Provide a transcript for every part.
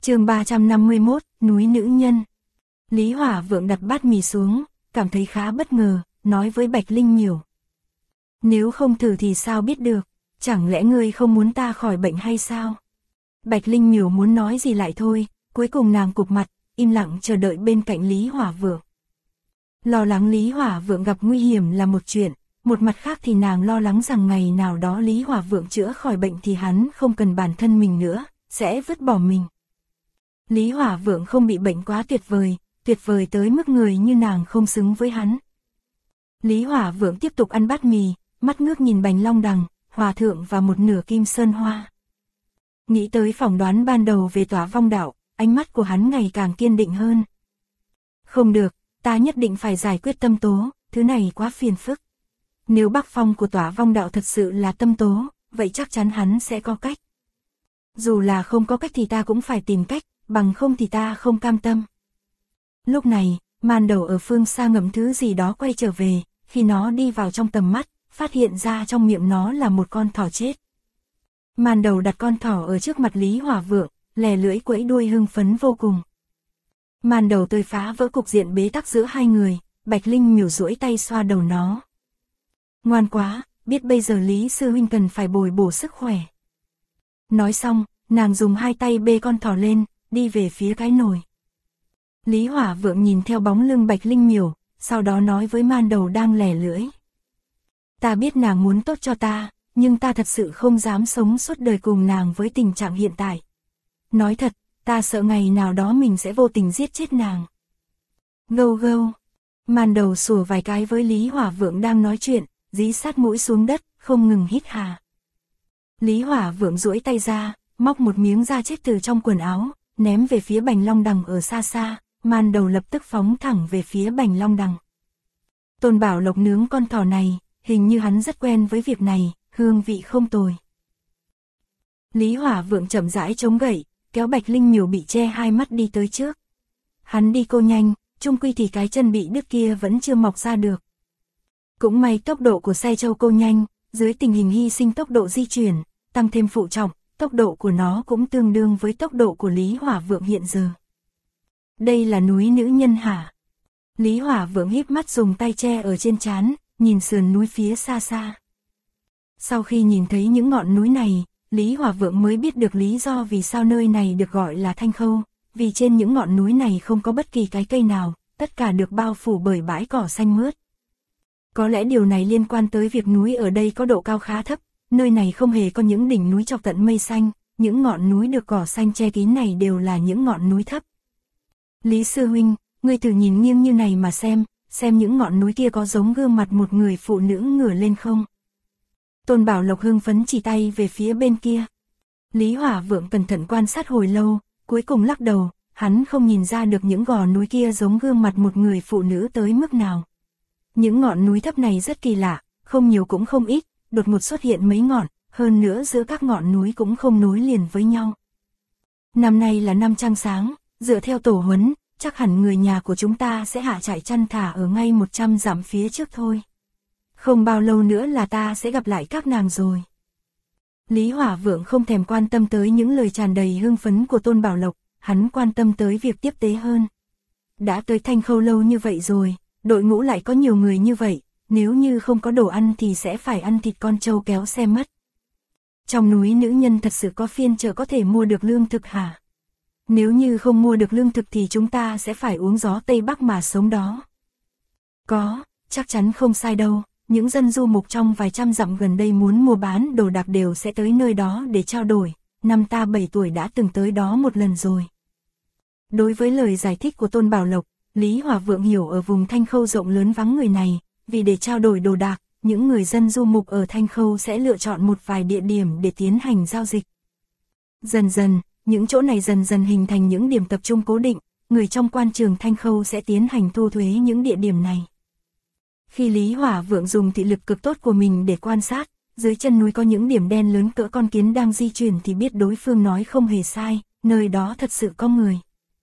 Chương 351, núi nữ nhân. Lý Hỏa Vượng đặt bát mì xuống, cảm thấy khá bất ngờ, nói với Bạch Linh Miểu. Nếu không thử thì sao biết được, chẳng lẽ ngươi không muốn ta khỏi bệnh hay sao? Bạch Linh Miểu muốn nói gì lại thôi, cuối cùng nàng cụp mặt, im lặng chờ đợi bên cạnh Lý Hỏa Vượng. Lo lắng Lý Hỏa Vượng gặp nguy hiểm là một chuyện, một mặt khác thì nàng lo lắng rằng ngày nào đó Lý Hỏa Vượng chữa khỏi bệnh thì hắn không cần bản thân mình nữa, sẽ vứt bỏ mình. Lý Hỏa Vượng không bị bệnh quá tuyệt vời tới mức người như nàng không xứng với hắn. Lý Hỏa Vượng tiếp tục ăn bát mì, mắt ngước nhìn Bành Long Đằng, Hòa Thượng và một nửa Kim Sơn Hoa. Nghĩ tới phỏng đoán ban đầu về Tỏa Vong Đạo, ánh mắt của hắn ngày càng kiên định hơn. Không được, ta nhất định phải giải quyết tâm tố, thứ này quá phiền phức. Nếu Bắc Phong của Tỏa Vong Đạo thật sự là tâm tố, vậy chắc chắn hắn sẽ có cách. Dù là không có cách thì ta cũng phải tìm cách, bằng không thì ta không cam tâm. Lúc này, Man Đầu ở phương xa ngậm thứ gì đó quay trở về, khi nó đi vào trong tầm mắt, phát hiện ra trong miệng nó là một con thỏ chết. Man Đầu đặt con thỏ ở trước mặt Lý Hỏa Vượng, lè lưỡi quẫy đuôi hưng phấn vô cùng. Man Đầu tươi phá vỡ cục diện bế tắc giữa hai người, Bạch Linh Miểu duỗi tay xoa đầu nó. Ngoan quá, biết bây giờ Lý sư huynh cần phải bồi bổ sức khỏe. Nói xong, nàng dùng hai tay bê con thỏ lên, đi về phía cái nồi. Lý Hỏa Vượng nhìn theo bóng lưng Bạch Linh Miểu, sau đó nói với Man Đầu đang lè lưỡi. Ta biết nàng muốn tốt cho ta, nhưng ta thật sự không dám sống suốt đời cùng nàng với tình trạng hiện tại. Nói thật, ta sợ ngày nào đó mình sẽ vô tình giết chết nàng. Gâu gâu. Man Đầu sủa vài cái với Lý Hỏa Vượng đang nói chuyện, dí sát mũi xuống đất, không ngừng hít hà. Lý Hỏa Vượng duỗi tay ra, móc một miếng da chết từ trong quần áo, ném về phía Bành Long Đằng ở xa xa, Man Đầu lập tức phóng thẳng về phía Bành Long Đằng. Tôn Bảo Lộc nướng con thỏ này, hình như hắn rất quen với việc này, hương vị không tồi. Lý Hỏa Vượng chậm rãi chống gậy, kéo Bạch Linh Miểu bị che hai mắt đi tới trước. Hắn đi cô nhanh, chung quy thì cái chân bị đứt kia vẫn chưa mọc ra được. Cũng may tốc độ của xe châu cô nhanh, dưới tình hình hy sinh tốc độ di chuyển, tăng thêm phụ trọng, tốc độ của nó cũng tương đương với tốc độ của Lý Hỏa Vượng hiện giờ. Đây là núi nữ nhân hả? Lý Hỏa Vượng híp mắt dùng tay che ở trên trán, nhìn sườn núi phía xa xa. Sau khi nhìn thấy những ngọn núi này, Lý Hỏa Vượng mới biết được lý do vì sao nơi này được gọi là Thanh Khâu, vì trên những ngọn núi này không có bất kỳ cái cây nào, tất cả được bao phủ bởi bãi cỏ xanh mướt. Có lẽ điều này liên quan tới việc núi ở đây có độ cao khá thấp, nơi này không hề có những đỉnh núi chọc tận mây xanh, những ngọn núi được cỏ xanh che kín này đều là những ngọn núi thấp. Lý sư huynh, ngươi thử nhìn nghiêng như này mà xem những ngọn núi kia có giống gương mặt một người phụ nữ ngửa lên không? Tôn Bảo Lộc hưng phấn chỉ tay về phía bên kia. Lý Hỏa Vượng cẩn thận quan sát hồi lâu, cuối cùng lắc đầu, hắn không nhìn ra được những gò núi kia giống gương mặt một người phụ nữ tới mức nào. Những ngọn núi thấp này rất kỳ lạ, không nhiều cũng không ít, đột ngột xuất hiện mấy ngọn, hơn nữa giữa các ngọn núi cũng không nối liền với nhau. Năm nay là năm trăng sáng, dựa theo tổ huấn, chắc hẳn người nhà của chúng ta sẽ hạ trại chăn thả ở ngay 100 dặm phía trước thôi. Không bao lâu nữa là ta sẽ gặp lại các nàng rồi. Lý Hỏa Vượng không thèm quan tâm tới những lời tràn đầy hưng phấn của Tôn Bảo Lộc, hắn quan tâm tới việc tiếp tế hơn. Đã tới Thanh Khâu lâu như vậy rồi, đội ngũ lại có nhiều người như vậy, nếu như không có đồ ăn thì sẽ phải ăn thịt con trâu kéo xe mất. Trong núi nữ nhân thật sự có phiên chợ có thể mua được lương thực hả? Nếu như không mua được lương thực thì chúng ta sẽ phải uống gió Tây Bắc mà sống đó. Có, chắc chắn không sai đâu, những dân du mục trong vài trăm dặm gần đây muốn mua bán đồ đạc đều sẽ tới nơi đó để trao đổi, năm ta 7 tuổi đã từng tới đó một lần rồi. Đối với lời giải thích của Tôn Bảo Lộc, Lý Hỏa Vượng hiểu ở vùng Thanh Khâu rộng lớn vắng người này, vì để trao đổi đồ đạc, những người dân du mục ở Thanh Khâu sẽ lựa chọn một vài địa điểm để tiến hành giao dịch. Dần dần, những chỗ này dần dần hình thành những điểm tập trung cố định, người trong quan trường Thanh Khâu sẽ tiến hành thu thuế những địa điểm này. Khi Lý Hỏa Vượng dùng thị lực cực tốt của mình để quan sát, dưới chân núi có những điểm đen lớn cỡ con kiến đang di chuyển thì biết đối phương nói không hề sai, nơi đó thật sự có người.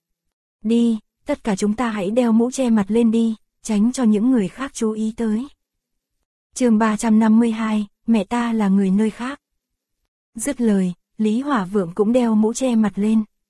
Đi, tất cả chúng ta hãy đeo mũ che mặt lên đi, tránh cho những người khác chú ý tới. Chương 352, mẹ ta là người nơi khác. Dứt lời, Lý Hỏa Vượng cũng đeo mũ che mặt lên.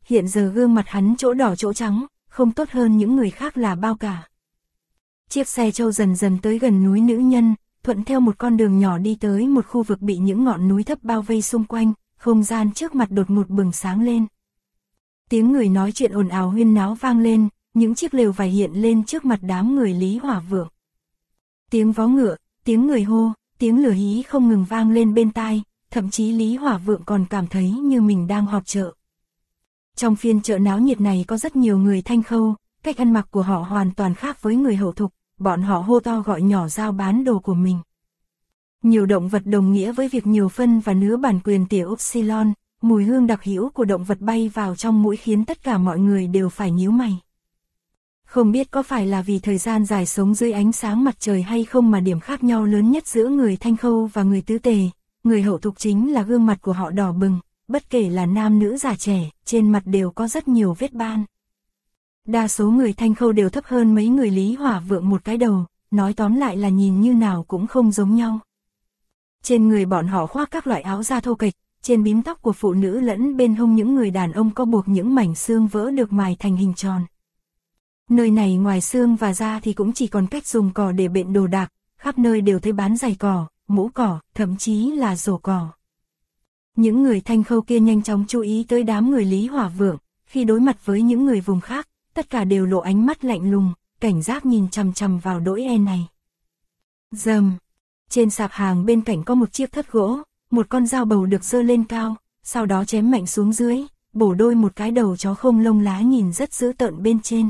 hiện giờ gương mặt hắn chỗ đỏ chỗ trắng, không tốt hơn những người khác là bao cả. Chiếc xe trâu dần dần tới gần núi Nữ Nhân, thuận theo một con đường nhỏ đi tới một khu vực bị những ngọn núi thấp bao vây xung quanh, không gian trước mặt đột ngột bừng sáng lên. Tiếng người nói chuyện ồn ào huyên náo vang lên, những chiếc lều vải hiện lên trước mặt đám người Lý Hỏa Vượng. Tiếng vó ngựa, tiếng người hô, tiếng lửa hí không ngừng vang lên bên tai, thậm chí Lý Hỏa Vượng còn cảm thấy như mình đang họp chợ. Trong phiên chợ náo nhiệt này có rất nhiều người Thanh Khâu, cách ăn mặc của họ hoàn toàn khác với người hậu thục, bọn họ hô to gọi nhỏ giao bán đồ của mình. Nhiều động vật đồng nghĩa với việc nhiều phân và nứa bản quyền tiểu Upsilon, mùi hương đặc hữu của động vật bay vào trong mũi khiến tất cả mọi người đều phải nhíu mày. Không biết có phải là vì thời gian dài sống dưới ánh sáng mặt trời hay không mà điểm khác nhau lớn nhất giữa người Thanh Khâu và người tứ tề, người hậu thục chính là gương mặt của họ đỏ bừng, bất kể là nam nữ già trẻ, trên mặt đều có rất nhiều vết ban. Đa số người Thanh Khâu đều thấp hơn mấy người Lý Hỏa Vượng một cái đầu, nói tóm lại là nhìn như nào cũng không giống nhau. Trên người bọn họ khoác các loại áo da thô kệch, trên bím tóc của phụ nữ lẫn bên hông những người đàn ông có buộc những mảnh xương vỡ được mài thành hình tròn. Nơi này ngoài xương và da thì cũng chỉ còn cách dùng cỏ để bện đồ đạc, khắp nơi đều thấy bán giày cỏ, mũ cỏ, thậm chí là rổ cỏ. Những người Thanh Khâu kia nhanh chóng chú ý tới đám người Lý Hỏa Vượng, khi đối mặt với những người vùng khác, tất cả đều lộ ánh mắt lạnh lùng, cảnh giác nhìn chằm chằm vào đỗi e này. Rầm, trên sạp hàng bên cạnh có một chiếc thất gỗ, một con dao bầu được giơ lên cao, sau đó chém mạnh xuống dưới, bổ đôi một cái đầu chó không lông lá nhìn rất dữ tợn bên trên.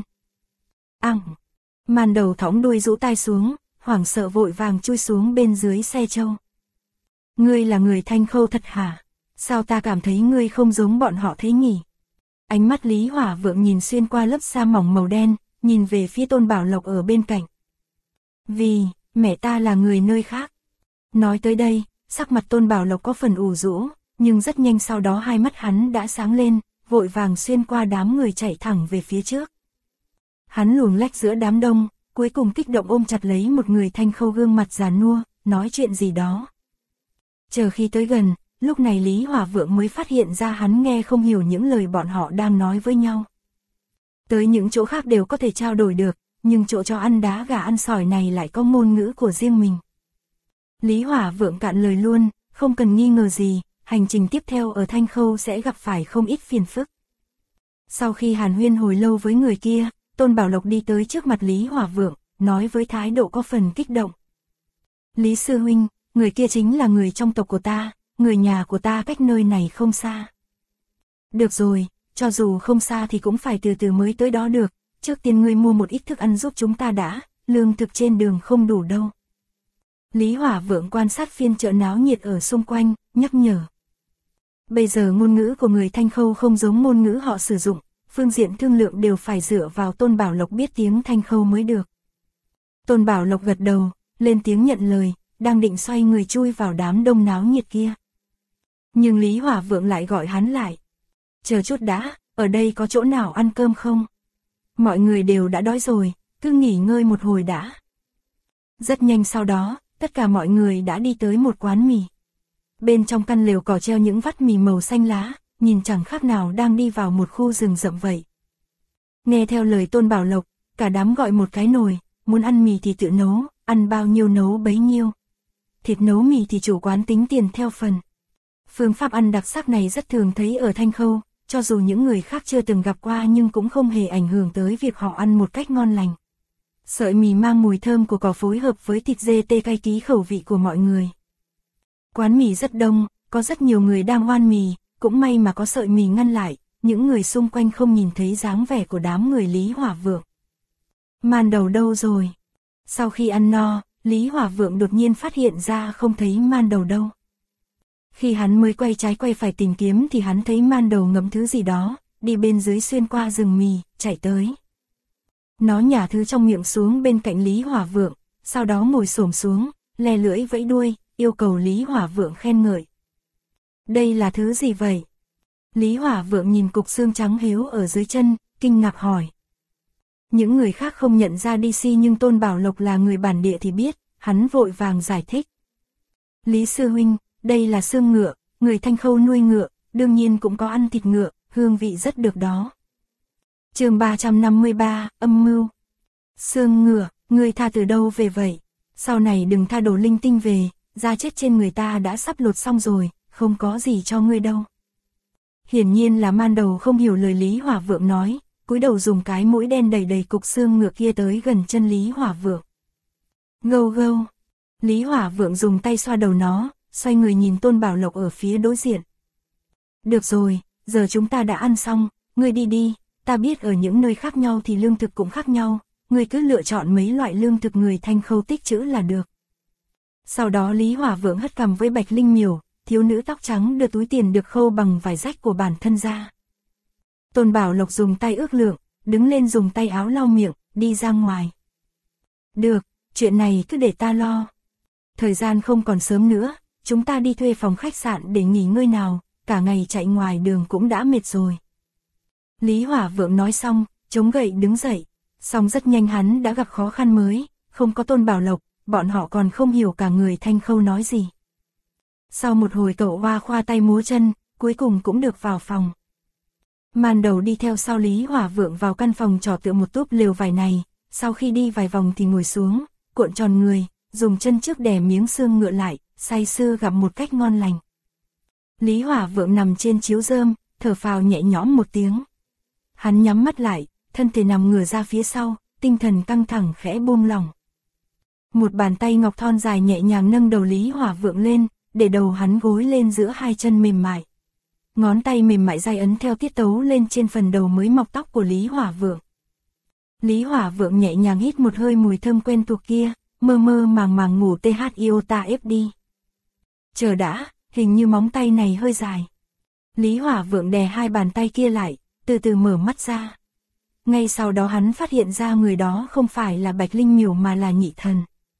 Màn đầu thõng đuôi rũ tai xuống, hoảng sợ vội vàng chui xuống bên dưới xe trâu. Ngươi là người Thanh Khâu thật hả? Sao ta cảm thấy ngươi không giống bọn họ thế nhỉ? Ánh mắt Lý Hỏa Vượng nhìn xuyên qua lớp sa mỏng màu đen, nhìn về phía Tôn Bảo Lộc ở bên cạnh. Vì, mẹ ta là người nơi khác. Nói tới đây, sắc mặt Tôn Bảo Lộc có phần ủ rũ, nhưng rất nhanh sau đó hai mắt hắn đã sáng lên, vội vàng xuyên qua đám người chạy thẳng về phía trước. Hắn luồn lách giữa đám đông, cuối cùng kích động ôm chặt lấy một người Thanh Khâu gương mặt già nua, nói chuyện gì đó. Chờ khi tới gần, lúc này Lý Hỏa Vượng mới phát hiện ra hắn nghe không hiểu những lời bọn họ đang nói với nhau. Tới những chỗ khác đều có thể trao đổi được, nhưng chỗ cho ăn đá gà ăn sỏi này lại có ngôn ngữ của riêng mình. Lý Hỏa Vượng cạn lời luôn, không cần nghi ngờ gì, hành trình tiếp theo ở Thanh Khâu sẽ gặp phải không ít phiền phức. Sau khi hàn huyên hồi lâu với người kia, Tôn Bảo Lộc đi tới trước mặt Lý Hỏa Vượng, nói với thái độ có phần kích động. Lý sư huynh, người kia chính là người trong tộc của ta, người nhà của ta cách nơi này không xa. Được rồi, cho dù không xa thì cũng phải từ từ mới tới đó được, trước tiên ngươi mua một ít thức ăn giúp chúng ta đã, lương thực trên đường không đủ đâu. Lý Hỏa Vượng quan sát phiên chợ náo nhiệt ở xung quanh, nhắc nhở. Bây giờ ngôn ngữ của người Thanh Khâu không giống ngôn ngữ họ sử dụng, phương diện thương lượng đều phải dựa vào Tôn Bảo Lộc biết tiếng Thanh Khâu mới được. Tôn Bảo Lộc gật đầu, lên tiếng nhận lời, đang định xoay người chui vào đám đông náo nhiệt kia. Nhưng Lý Hỏa Vượng lại gọi hắn lại. Chờ chút đã, ở đây có chỗ nào ăn cơm không? Mọi người đều đã đói rồi, cứ nghỉ ngơi một hồi đã. Rất nhanh sau đó, tất cả mọi người đã đi tới một quán mì. Bên trong căn lều cỏ treo những vắt mì màu xanh lá, nhìn chẳng khác nào đang đi vào một khu rừng rậm vậy. Nghe theo lời Tôn Bảo Lộc, cả đám gọi một cái nồi, muốn ăn mì thì tự nấu, ăn bao nhiêu nấu bấy nhiêu. Thịt nấu mì thì chủ quán tính tiền theo phần. Phương pháp ăn đặc sắc này rất thường thấy ở Thanh Khâu, cho dù những người khác chưa từng gặp qua nhưng cũng không hề ảnh hưởng tới việc họ ăn một cách ngon lành. Sợi mì mang mùi thơm của cỏ phối hợp với thịt dê tê cay ký khẩu vị của mọi người. Quán mì rất đông, có rất nhiều người đang oan mì, cũng may mà có sợi mì ngăn lại, những người xung quanh không nhìn thấy dáng vẻ của đám người Lý Hỏa Vượng. Man đầu đâu rồi? Sau khi ăn no, Lý Hỏa Vượng đột nhiên phát hiện ra không thấy man đầu đâu. Khi hắn mới quay trái quay phải tìm kiếm thì hắn thấy man đầu ngậm thứ gì đó, đi bên dưới xuyên qua rừng mì, chạy tới. Nó nhả thứ trong miệng xuống bên cạnh Lý Hỏa Vượng, sau đó ngồi xổm xuống, le lưỡi vẫy đuôi, yêu cầu Lý Hỏa Vượng khen ngợi. Đây là thứ gì vậy? Lý Hỏa Vượng nhìn cục xương trắng héo ở dưới chân, kinh ngạc hỏi. Những người khác không nhận ra DC nhưng Tôn Bảo Lộc là người bản địa thì biết, hắn vội vàng giải thích. Lý sư huynh, đây là xương ngựa, người Thanh Khâu nuôi ngựa, đương nhiên cũng có ăn thịt ngựa, hương vị rất được đó. Chương 353, âm mưu. Xương ngựa, ngươi tha từ đâu về vậy? Sau này đừng tha đồ linh tinh về, da chết trên người ta đã sắp lột xong rồi, không có gì cho ngươi đâu. Hiển nhiên là man đầu không hiểu lời Lý Hỏa Vượng nói, cúi đầu dùng cái mũi đen đầy đầy cục xương ngựa kia tới gần chân Lý Hỏa Vượng. Gâu gâu. Lý Hỏa Vượng dùng tay xoa đầu nó, xoay người nhìn Tôn Bảo Lộc ở phía đối diện. Được rồi, giờ chúng ta đã ăn xong, ngươi đi đi, ta biết ở những nơi khác nhau thì lương thực cũng khác nhau, ngươi cứ lựa chọn mấy loại lương thực người Thanh Khâu tích trữ là được. Sau đó Lý Hỏa Vượng hất cằm với Bạch Linh Miểu, thiếu nữ tóc trắng đưa túi tiền được khâu bằng vải rách của bản thân ra. Tôn Bảo Lộc dùng tay ước lượng, đứng lên dùng tay áo lau miệng, đi ra ngoài. Được, chuyện này cứ để ta lo. Thời gian không còn sớm nữa, chúng ta đi thuê phòng khách sạn để nghỉ ngơi nào, cả ngày chạy ngoài đường cũng đã mệt rồi. Lý Hỏa Vượng nói xong, chống gậy đứng dậy, song rất nhanh hắn đã gặp khó khăn mới, không có Tôn Bảo Lộc, bọn họ còn không hiểu cả người Thanh Khâu nói gì. Sau một hồi cậu hoa khoa tay múa chân, cuối cùng cũng được vào phòng. Man đầu đi theo sau Lý Hỏa Vượng vào căn phòng trò tựa một túp lều vải này, sau khi đi vài vòng thì ngồi xuống, cuộn tròn người, dùng chân trước đè miếng xương ngựa lại, say sưa gặp một cách ngon lành. Lý Hỏa Vượng nằm trên chiếu rơm, thở phào nhẹ nhõm một tiếng. Hắn nhắm mắt lại, thân thể nằm ngửa ra phía sau, tinh thần căng thẳng khẽ buông lỏng. Một bàn tay ngọc thon dài nhẹ nhàng nâng đầu Lý Hỏa Vượng lên, để đầu hắn gối lên giữa hai chân mềm mại. Ngón tay mềm mại dai ấn theo tiết tấu lên trên phần đầu mới mọc tóc của Lý Hỏa Vượng. Lý Hỏa Vượng nhẹ nhàng hít một hơi mùi thơm quen thuộc kia, mơ mơ màng màng ngủ iota ép đi. Chờ đã, hình như móng tay này hơi dài. Lý Hỏa Vượng đè hai bàn tay kia lại, từ từ mở mắt ra. Ngay sau đó hắn phát hiện ra người đó không phải là Bạch Linh Miểu mà là Nhị Thần.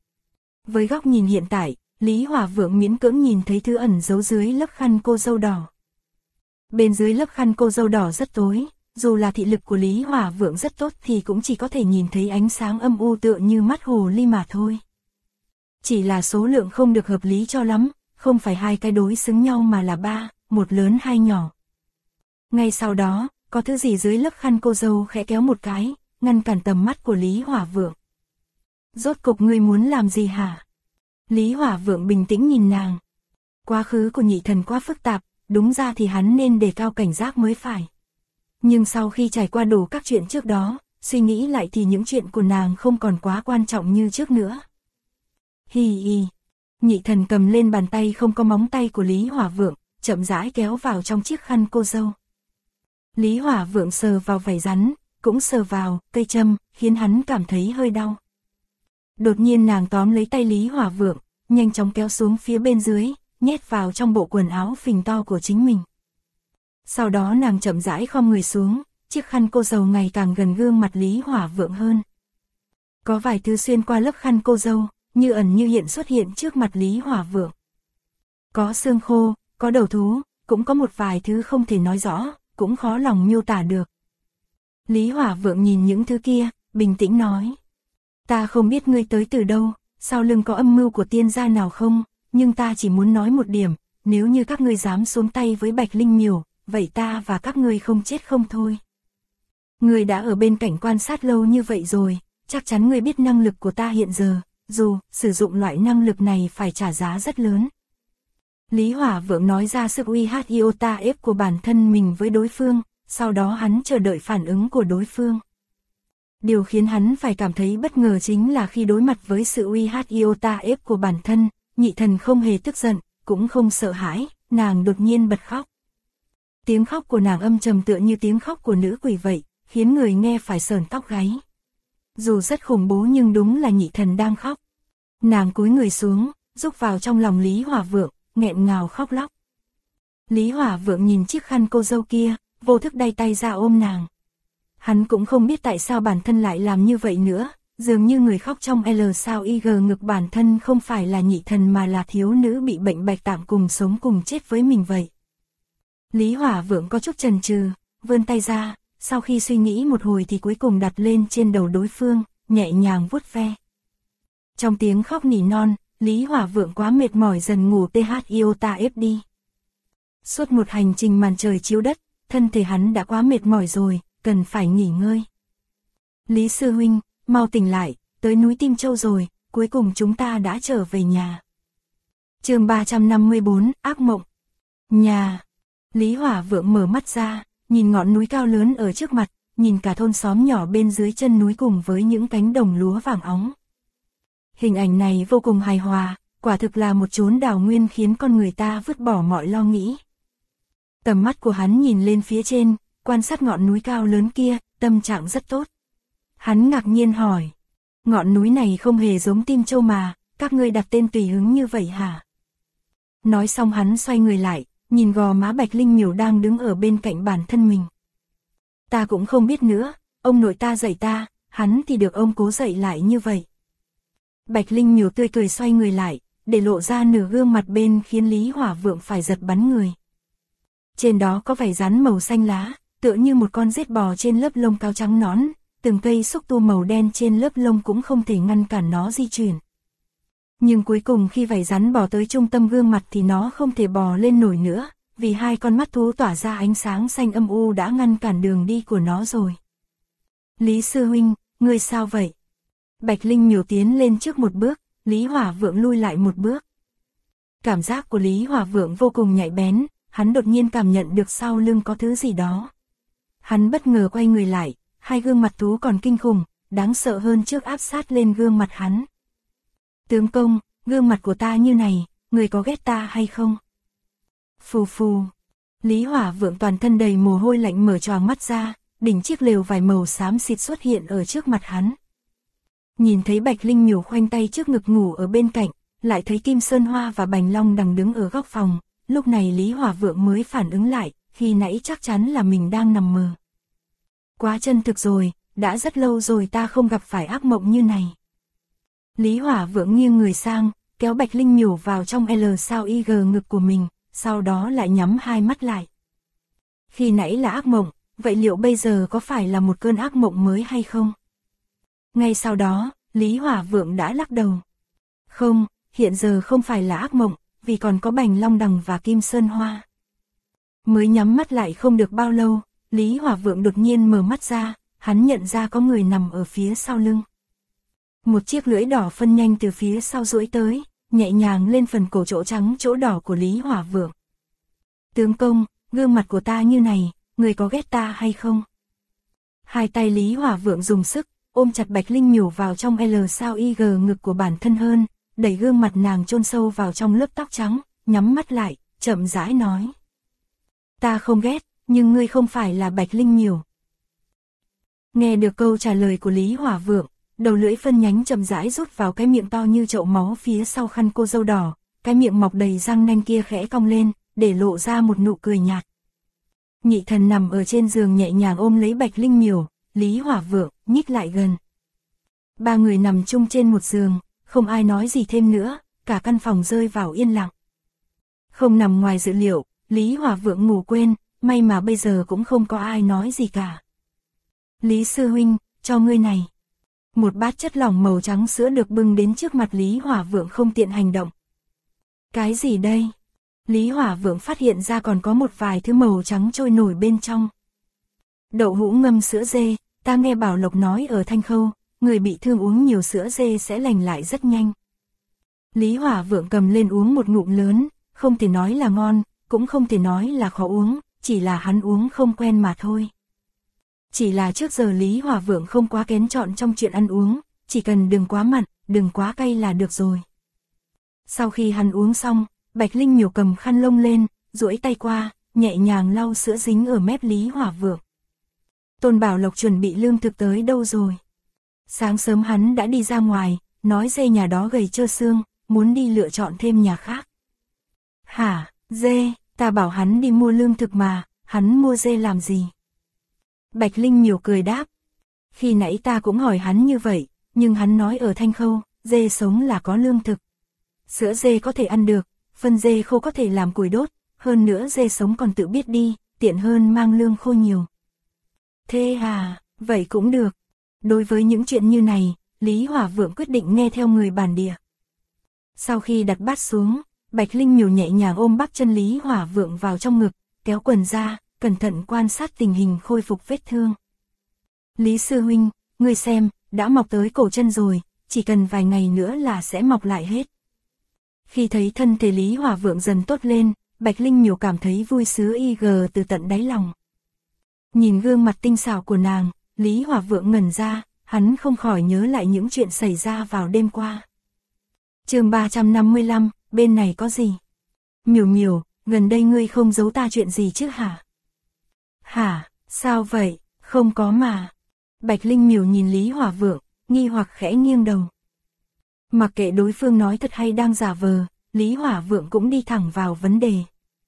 Với góc nhìn hiện tại, Lý Hỏa Vượng miễn cưỡng nhìn thấy thứ ẩn giấu dưới lớp khăn cô dâu đỏ. Bên dưới lớp khăn cô dâu đỏ rất tối, dù là thị lực của Lý Hỏa Vượng rất tốt thì cũng chỉ có thể nhìn thấy ánh sáng âm u tựa như mắt hồ ly mà thôi. Chỉ là số lượng không được hợp lý cho lắm, không phải hai cái đối xứng nhau mà là ba, một lớn hai nhỏ. Ngay sau đó, có thứ gì dưới lớp khăn cô dâu khẽ kéo một cái, ngăn cản tầm mắt của Lý Hỏa Vượng. Rốt cục ngươi muốn làm gì hả? Lý Hỏa Vượng bình tĩnh nhìn nàng. Quá khứ của Nhị Thần quá phức tạp, đúng ra thì hắn nên đề cao cảnh giác mới phải. Nhưng sau khi trải qua đủ các chuyện trước đó, suy nghĩ lại thì những chuyện của nàng không còn quá quan trọng như trước nữa. Hì hì. Nhị Thần cầm lên bàn tay không có móng tay của Lý Hỏa Vượng, chậm rãi kéo vào trong chiếc khăn cô dâu. Lý Hỏa Vượng sờ vào vảy rắn, cũng sờ vào cây châm, khiến hắn cảm thấy hơi đau. Đột nhiên nàng tóm lấy tay Lý Hỏa Vượng, nhanh chóng kéo xuống phía bên dưới, nhét vào trong bộ quần áo phình to của chính mình. Sau đó nàng chậm rãi khom người xuống, chiếc khăn cô dâu ngày càng gần gương mặt Lý Hỏa Vượng hơn. Có vài thứ xuyên qua lớp khăn cô dâu, như ẩn như hiện xuất hiện trước mặt Lý Hỏa Vượng. Có xương khô, có đầu thú, cũng có một vài thứ không thể nói rõ, cũng khó lòng miêu tả được. Lý Hỏa Vượng nhìn những thứ kia, bình tĩnh nói. Ta không biết ngươi tới từ đâu, sau lưng có âm mưu của tiên gia nào không, nhưng ta chỉ muốn nói một điểm, nếu như các ngươi dám xuống tay với Bạch Linh Miểu, vậy ta và các ngươi không chết không thôi. Ngươi đã ở bên cạnh quan sát lâu như vậy rồi, chắc chắn ngươi biết năng lực của ta hiện giờ, dù sử dụng loại năng lực này phải trả giá rất lớn. Lý Hỏa Vượng nói ra sự uy hát iota ép của bản thân mình với đối phương, sau đó hắn chờ đợi phản ứng của đối phương. Điều khiến hắn phải cảm thấy bất ngờ chính là khi đối mặt với sự uy hát iota ép của bản thân, Nhị Thần không hề tức giận, cũng không sợ hãi, nàng đột nhiên bật khóc. Tiếng khóc của nàng âm trầm tựa như tiếng khóc của nữ quỷ vậy, khiến người nghe phải sởn tóc gáy. Dù rất khủng bố nhưng đúng là Nhị Thần đang khóc. Nàng cúi người xuống, rúc vào trong lòng Lý Hỏa Vượng, nghẹn ngào khóc lóc. Lý Hỏa Vượng nhìn chiếc khăn cô dâu kia, vô thức đay tay ra ôm nàng. Hắn cũng không biết tại sao bản thân lại làm như vậy nữa, dường như người khóc trong L sao IG ngực bản thân không phải là Nhị Thần mà là thiếu nữ bị bệnh bạch tạng cùng sống cùng chết với mình vậy. Lý Hỏa Vượng có chút chần chừ, vươn tay ra, sau khi suy nghĩ một hồi thì cuối cùng đặt lên trên đầu đối phương, nhẹ nhàng vuốt ve. Trong tiếng khóc nỉ non, Lý Hỏa Vượng quá mệt mỏi dần ngủ iota ép đi. Suốt một hành trình màn trời chiếu đất, thân thể hắn đã quá mệt mỏi rồi, cần phải nghỉ ngơi. Lý sư huynh, mau tỉnh lại, tới núi Tim Châu rồi, cuối cùng chúng ta đã trở về nhà. Chương 354, ác mộng. Nhà. Lý Hỏa Vượng mở mắt ra, nhìn ngọn núi cao lớn ở trước mặt, nhìn cả thôn xóm nhỏ bên dưới chân núi cùng với những cánh đồng lúa vàng óng. Hình ảnh này vô cùng hài hòa, quả thực là một chốn đào nguyên khiến con người ta vứt bỏ mọi lo nghĩ. Tầm mắt của hắn nhìn lên phía trên, quan sát ngọn núi cao lớn kia, tâm trạng rất tốt. Hắn ngạc nhiên hỏi, ngọn núi này không hề giống Tim Châu mà, các ngươi đặt tên tùy hứng như vậy hả? Nói xong hắn xoay người lại, nhìn gò má Bạch Linh Miểu đang đứng ở bên cạnh bản thân mình. Ta cũng không biết nữa, ông nội ta dạy ta, hắn thì được ông cố dạy lại như vậy. Bạch Linh Miểu tươi cười xoay người lại, để lộ ra nửa gương mặt bên khiến Lý Hỏa Vượng phải giật bắn người. Trên đó có vảy rắn màu xanh lá, tựa như một con rết bò trên lớp lông cao trắng nõn, từng cây xúc tu màu đen trên lớp lông cũng không thể ngăn cản nó di chuyển. Nhưng cuối cùng khi vảy rắn bò tới trung tâm gương mặt thì nó không thể bò lên nổi nữa, vì hai con mắt thú tỏa ra ánh sáng xanh âm u đã ngăn cản đường đi của nó rồi. Lý sư huynh, ngươi sao vậy? Bạch Linh Miểu tiến lên trước một bước, Lý Hỏa Vượng lui lại một bước. Cảm giác của Lý Hỏa Vượng vô cùng nhạy bén, hắn đột nhiên cảm nhận được sau lưng có thứ gì đó. Hắn bất ngờ quay người lại, hai gương mặt thú còn kinh khủng, đáng sợ hơn trước áp sát lên gương mặt hắn. Tướng công, gương mặt của ta như này, người có ghét ta hay không? Phù phù. Lý Hỏa Vượng toàn thân đầy mồ hôi lạnh mở choàng mắt ra, đỉnh chiếc lều vải màu xám xịt xuất hiện ở trước mặt hắn. Nhìn thấy Bạch Linh Miểu khoanh tay trước ngực ngủ ở bên cạnh, lại thấy Kim Sơn Hoa và Bành Long Đằng đứng ở góc phòng, lúc này Lý Hỏa Vượng mới phản ứng lại, khi nãy chắc chắn là mình đang nằm mơ. Quá chân thực rồi, đã rất lâu rồi ta không gặp phải ác mộng như này. Lý Hỏa Vượng nghiêng người sang, kéo Bạch Linh Miểu vào trong L sao IG ngực của mình, sau đó lại nhắm hai mắt lại. Khi nãy là ác mộng, vậy liệu bây giờ có phải là một cơn ác mộng mới hay không? Ngay sau đó, Lý Hỏa Vượng đã lắc đầu. Không, hiện giờ không phải là ác mộng, vì còn có Bành Long Đằng và Kim Sơn Hoa. Mới nhắm mắt lại không được bao lâu, Lý Hỏa Vượng đột nhiên mở mắt ra, hắn nhận ra có người nằm ở phía sau lưng. Một chiếc lưỡi đỏ phân nhanh từ phía sau duỗi tới, nhẹ nhàng lên phần cổ chỗ trắng chỗ đỏ của Lý Hỏa Vượng. Tướng công, gương mặt của ta như này, người có ghét ta hay không? Hai tay Lý Hỏa Vượng dùng sức, ôm chặt Bạch Linh Miểu vào trong L sao IG ngực của bản thân hơn, đẩy gương mặt nàng chôn sâu vào trong lớp tóc trắng, nhắm mắt lại, chậm rãi nói. Ta không ghét, nhưng ngươi không phải là Bạch Linh Miểu. Nghe được câu trả lời của Lý Hỏa Vượng, đầu lưỡi phân nhánh chậm rãi rút vào cái miệng to như chậu máu phía sau khăn cô dâu đỏ, cái miệng mọc đầy răng nanh kia khẽ cong lên, để lộ ra một nụ cười nhạt. Nhị thần nằm ở trên giường nhẹ nhàng ôm lấy Bạch Linh Miểu, Lý Hỏa Vượng nhích lại gần. Ba người nằm chung trên một giường, không ai nói gì thêm nữa, cả căn phòng rơi vào yên lặng. Không nằm ngoài dự liệu, Lý Hỏa Vượng ngủ quên, may mà bây giờ cũng không có ai nói gì cả. Lý sư huynh, cho ngươi này. Một bát chất lỏng màu trắng sữa được bưng đến trước mặt Lý Hỏa Vượng không tiện hành động. Cái gì đây? Lý Hỏa Vượng phát hiện ra còn có một vài thứ màu trắng trôi nổi bên trong. Đậu hũ ngâm sữa dê, ta nghe Bảo Lộc nói ở Thanh Khâu, người bị thương uống nhiều sữa dê sẽ lành lại rất nhanh. Lý Hỏa Vượng cầm lên uống một ngụm lớn, không thể nói là ngon, cũng không thể nói là khó uống, chỉ là hắn uống không quen mà thôi. Chỉ là trước giờ Lý Hỏa Vượng không quá kén chọn trong chuyện ăn uống, chỉ cần đừng quá mặn, đừng quá cay là được rồi. Sau khi hắn uống xong, Bạch Linh Miểu cầm khăn lông lên, duỗi tay qua, nhẹ nhàng lau sữa dính ở mép Lý Hỏa Vượng. Tôn Bảo Lộc chuẩn bị lương thực tới đâu rồi? Sáng sớm hắn đã đi ra ngoài, nói dê nhà đó gầy trơ xương, muốn đi lựa chọn thêm nhà khác. Hả, dê, ta bảo hắn đi mua lương thực mà, hắn mua dê làm gì? Bạch Linh Miểu cười đáp. Khi nãy ta cũng hỏi hắn như vậy, nhưng hắn nói ở Thanh Khâu, dê sống là có lương thực. Sữa dê có thể ăn được, phân dê khô có thể làm củi đốt, hơn nữa dê sống còn tự biết đi, tiện hơn mang lương khô nhiều. Thế à, vậy cũng được. Đối với những chuyện như này, Lý Hỏa Vượng quyết định nghe theo người bản địa. Sau khi đặt bát xuống, Bạch Linh Miểu nhẹ nhàng ôm bắp chân Lý Hỏa Vượng vào trong ngực, kéo quần ra, cẩn thận quan sát tình hình khôi phục vết thương. Lý sư huynh, ngươi xem, đã mọc tới cổ chân rồi, chỉ cần vài ngày nữa là sẽ mọc lại hết. Khi thấy thân thể Lý Hỏa Vượng dần tốt lên, Bạch Linh Miểu cảm thấy vui sướng từ tận đáy lòng. Nhìn gương mặt tinh xảo của nàng, Lý Hỏa Vượng ngẩn ra, hắn không khỏi nhớ lại những chuyện xảy ra vào đêm qua. Chương 355, bên này có gì? Miểu Miểu, gần đây ngươi không giấu ta chuyện gì chứ hả? Hả, sao vậy, không có mà. Bạch Linh Miểu nhìn Lý Hỏa Vượng, nghi hoặc khẽ nghiêng đầu. Mặc kệ đối phương nói thật hay đang giả vờ, Lý Hỏa Vượng cũng đi thẳng vào vấn đề.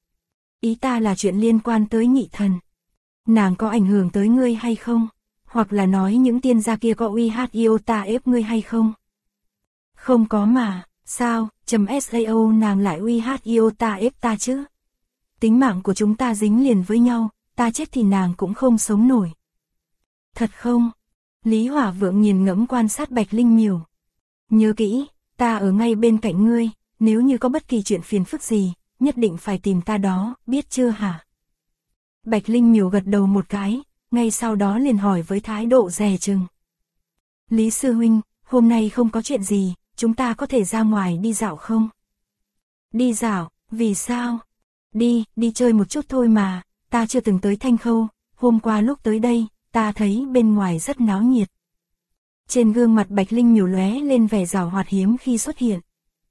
Ý ta là chuyện liên quan tới Nhị Thần. Nàng có ảnh hưởng tới ngươi hay không? Hoặc là nói những tiên gia kia có uy hát yêu ta ép ngươi hay không? Không có mà, sao, sao nàng lại uy hát yêu ta ép ta chứ? Tính mạng của chúng ta dính liền với nhau, ta chết thì nàng cũng không sống nổi. Thật không? Lý Hỏa Vượng nghiền ngẫm quan sát Bạch Linh Miểu. Nhớ kỹ, ta ở ngay bên cạnh ngươi, nếu như có bất kỳ chuyện phiền phức gì, nhất định phải tìm ta đó, biết chưa hả? Bạch Linh Miểu gật đầu một cái, ngay sau đó liền hỏi với thái độ dè chừng. Lý sư huynh, hôm nay không có chuyện gì, chúng ta có thể ra ngoài đi dạo không? Đi dạo, vì sao? Đi chơi một chút thôi mà, ta chưa từng tới Thanh Khâu, hôm qua lúc tới đây, ta thấy bên ngoài rất náo nhiệt. Trên gương mặt Bạch Linh Miểu lóe lên vẻ giảo hoạt hiếm khi xuất hiện.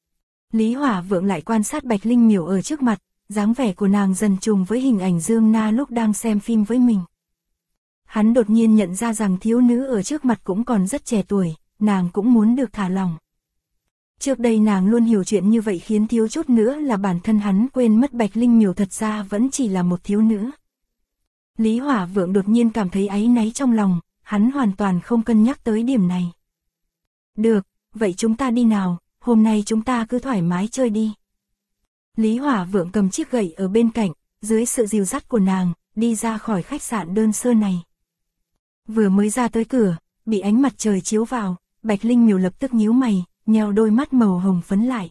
Lý Hỏa Vượng lại quan sát Bạch Linh Miểu ở trước mặt, dáng vẻ của nàng dần trùng với hình ảnh Dương Na lúc đang xem phim với mình. Hắn đột nhiên nhận ra rằng thiếu nữ ở trước mặt cũng còn rất trẻ tuổi, nàng cũng muốn được thả lòng. Trước đây nàng luôn hiểu chuyện như vậy khiến thiếu chút nữa là bản thân hắn quên mất Bạch Linh Miểu thật ra vẫn chỉ là một thiếu nữ. Lý Hỏa Vượng đột nhiên cảm thấy áy náy trong lòng, hắn hoàn toàn không cân nhắc tới điểm này. Được, vậy chúng ta đi nào, hôm nay chúng ta cứ thoải mái chơi đi. Lý Hỏa Vượng cầm chiếc gậy ở bên cạnh, dưới sự dìu dắt của nàng, đi ra khỏi khách sạn đơn sơ này. Vừa mới ra tới cửa, bị ánh mặt trời chiếu vào, Bạch Linh Miểu lập tức nhíu mày, nheo đôi mắt màu hồng phấn lại.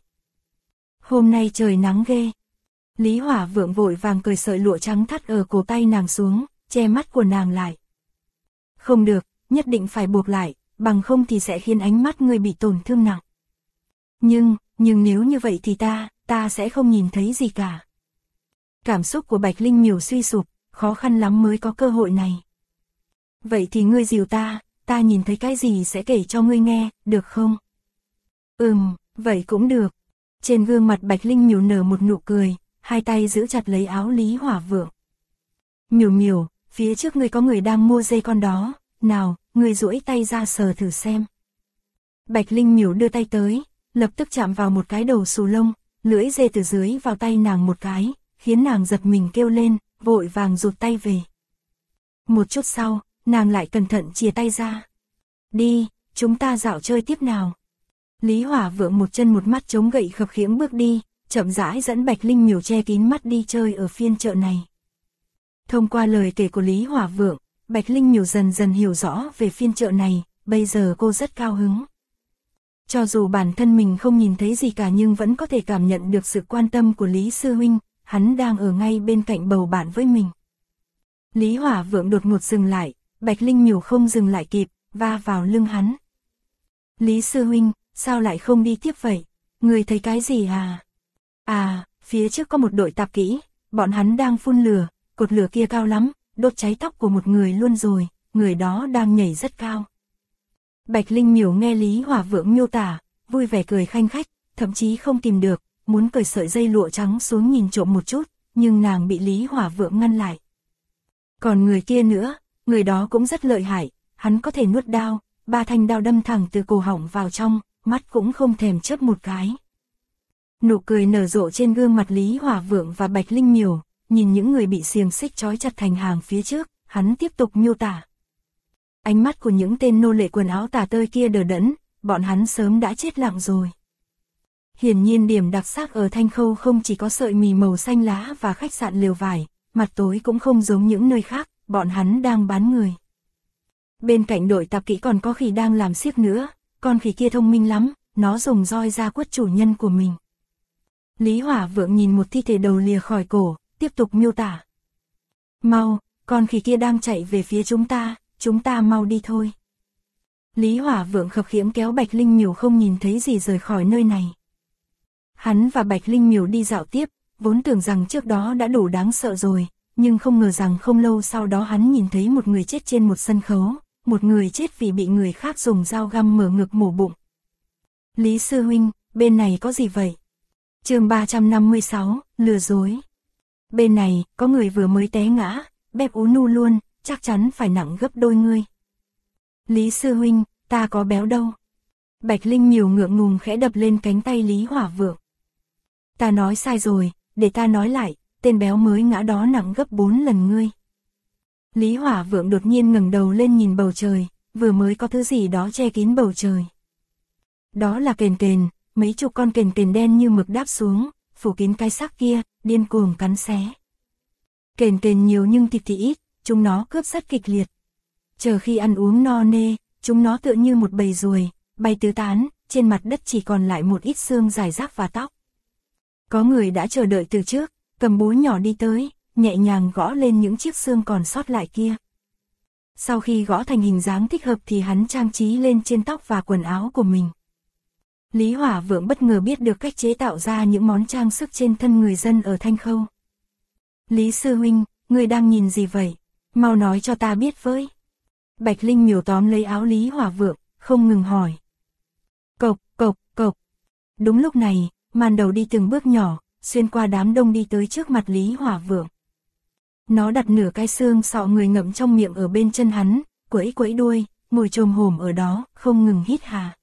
Hôm nay trời nắng ghê. Lý Hỏa Vượng vội vàng cởi sợi lụa trắng thắt ở cổ tay nàng xuống, che mắt của nàng lại. Không được, nhất định phải buộc lại, bằng không thì sẽ khiến ánh mắt ngươi bị tổn thương nặng. Nhưng nếu như vậy thì ta sẽ không nhìn thấy gì cả. Cảm xúc của Bạch Linh Miểu suy sụp, khó khăn lắm mới có cơ hội này. Vậy thì ngươi dìu ta nhìn thấy cái gì sẽ kể cho ngươi nghe, được không? Vậy cũng được. Trên gương mặt Bạch Linh Miểu nở một nụ cười, hai tay giữ chặt lấy áo Lý Hỏa Vượng. Miểu Miểu, phía trước ngươi có người đang mua dê con đó, nào, ngươi duỗi tay ra sờ thử xem. Bạch Linh Miểu đưa tay tới, lập tức chạm vào một cái đầu xù lông, lưỡi dê từ dưới vào tay nàng một cái, khiến nàng giật mình kêu lên, vội vàng rụt tay về. Một chút sau, nàng lại cẩn thận chìa tay ra. Đi, chúng ta dạo chơi tiếp nào. Lý Hỏa Vượng một chân một mắt chống gậy khập khiễng bước đi, chậm rãi dẫn Bạch Linh Miểu che kín mắt đi chơi ở phiên chợ này. Thông qua lời kể của Lý Hỏa Vượng, Bạch Linh Miểu dần dần hiểu rõ về phiên chợ này, bây giờ cô rất cao hứng. Cho dù bản thân mình không nhìn thấy gì cả nhưng vẫn có thể cảm nhận được sự quan tâm của Lý Sư Huynh, hắn đang ở ngay bên cạnh bầu bạn với mình. Lý Hỏa Vượng đột ngột dừng lại, Bạch Linh Miểu không dừng lại kịp, va vào lưng hắn. Lý Sư Huynh, sao lại không đi tiếp vậy? Người thấy cái gì à? À, phía trước có một đội tạp kỹ, bọn hắn đang phun lửa, cột lửa kia cao lắm, đốt cháy tóc của một người luôn rồi, người đó đang nhảy rất cao. Bạch Linh Miểu nghe Lý Hỏa Vượng miêu tả, vui vẻ cười khanh khách, thậm chí không tìm được, muốn cởi sợi dây lụa trắng xuống nhìn trộm một chút, nhưng nàng bị Lý Hỏa Vượng ngăn lại. Còn người kia nữa, người đó cũng rất lợi hại, hắn có thể nuốt đao, 3 thanh đao đâm thẳng từ cổ họng vào trong, mắt cũng không thèm chớp một cái. Nụ cười nở rộ trên gương mặt Lý Hỏa Vượng và Bạch Linh Miểu, nhìn những người bị xiềng xích trói chặt thành hàng phía trước, hắn tiếp tục miêu tả. Ánh mắt của những tên nô lệ quần áo tả tơi kia đờ đẫn, bọn hắn sớm đã chết lặng rồi. Hiển nhiên điểm đặc sắc ở Thanh Khâu không chỉ có sợi mì màu xanh lá và khách sạn lều vải, mặt tối cũng không giống những nơi khác, bọn hắn đang bán người. Bên cạnh đội tạp kỹ còn có khỉ đang làm xiếc nữa, con khỉ kia thông minh lắm, nó dùng roi ra quất chủ nhân của mình. Lý Hỏa Vượng nhìn một thi thể đầu lìa khỏi cổ, tiếp tục miêu tả. Mau, con khỉ kia đang chạy về phía chúng ta mau đi thôi. Lý Hỏa Vượng khập khiễng kéo Bạch Linh Miểu không nhìn thấy gì rời khỏi nơi này. Hắn và Bạch Linh Miểu đi dạo tiếp, vốn tưởng rằng trước đó đã đủ đáng sợ rồi, nhưng không ngờ rằng không lâu sau đó hắn nhìn thấy một người chết trên một sân khấu, một người chết vì bị người khác dùng dao găm mở ngực mổ bụng. Lý sư huynh, bên này có gì vậy? Chương 356, lừa dối. Bên này, có người vừa mới té ngã, bẹp ú nu luôn, chắc chắn phải nặng gấp đôi ngươi. Lý sư huynh, ta có béo đâu. Bạch Linh Miểu ngượng ngùng khẽ đập lên cánh tay Lý Hỏa Vượng. Ta nói sai rồi, để ta nói lại, tên béo mới ngã đó nặng gấp 4 lần ngươi. Lý Hỏa Vượng đột nhiên ngẩng đầu lên nhìn bầu trời, vừa mới có thứ gì đó che kín bầu trời. Đó là kền kền, mấy chục con kền kền đen như mực đáp xuống, phủ kín cái xác kia, điên cuồng cắn xé. Kền kền nhiều nhưng thịt thì ít, chúng nó cướp rất kịch liệt. Chờ khi ăn uống no nê, chúng nó tựa như một bầy ruồi, bay tứ tán, trên mặt đất chỉ còn lại một ít xương rải rác và tóc. Có người đã chờ đợi từ trước, cầm búa nhỏ đi tới, nhẹ nhàng gõ lên những chiếc xương còn sót lại kia. Sau khi gõ thành hình dáng thích hợp thì hắn trang trí lên trên tóc và quần áo của mình. Lý Hỏa Vượng bất ngờ biết được cách chế tạo ra những món trang sức trên thân người dân ở Thanh Khâu. Lý sư huynh, ngươi đang nhìn gì vậy? Mau nói cho ta biết với. Bạch Linh Miểu tóm lấy áo Lý Hỏa Vượng, không ngừng hỏi. Cộc, cộc, cộc. Đúng lúc này, màn đầu đi từng bước nhỏ, xuyên qua đám đông đi tới trước mặt Lý Hỏa Vượng. Nó đặt nửa cái xương sọ người ngậm trong miệng ở bên chân hắn, quẫy quẫy đuôi, ngồi chồm hổm ở đó, không ngừng hít hà.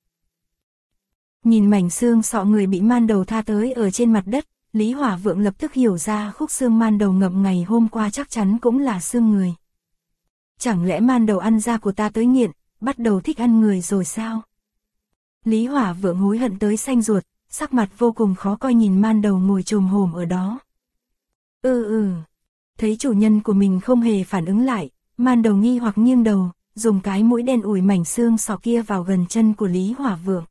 Nhìn mảnh xương sọ người bị man đầu tha tới ở trên mặt đất, Lý Hỏa Vượng lập tức hiểu ra khúc xương man đầu ngậm ngày hôm qua chắc chắn cũng là xương người. Chẳng lẽ man đầu ăn da của ta tới nghiện, bắt đầu thích ăn người rồi sao? Lý Hỏa Vượng hối hận tới xanh ruột, sắc mặt vô cùng khó coi nhìn man đầu ngồi chồm hổm ở đó. Thấy chủ nhân của mình không hề phản ứng lại, man đầu nghi hoặc nghiêng đầu, dùng cái mũi đen ủi mảnh xương sọ kia vào gần chân của Lý Hỏa Vượng.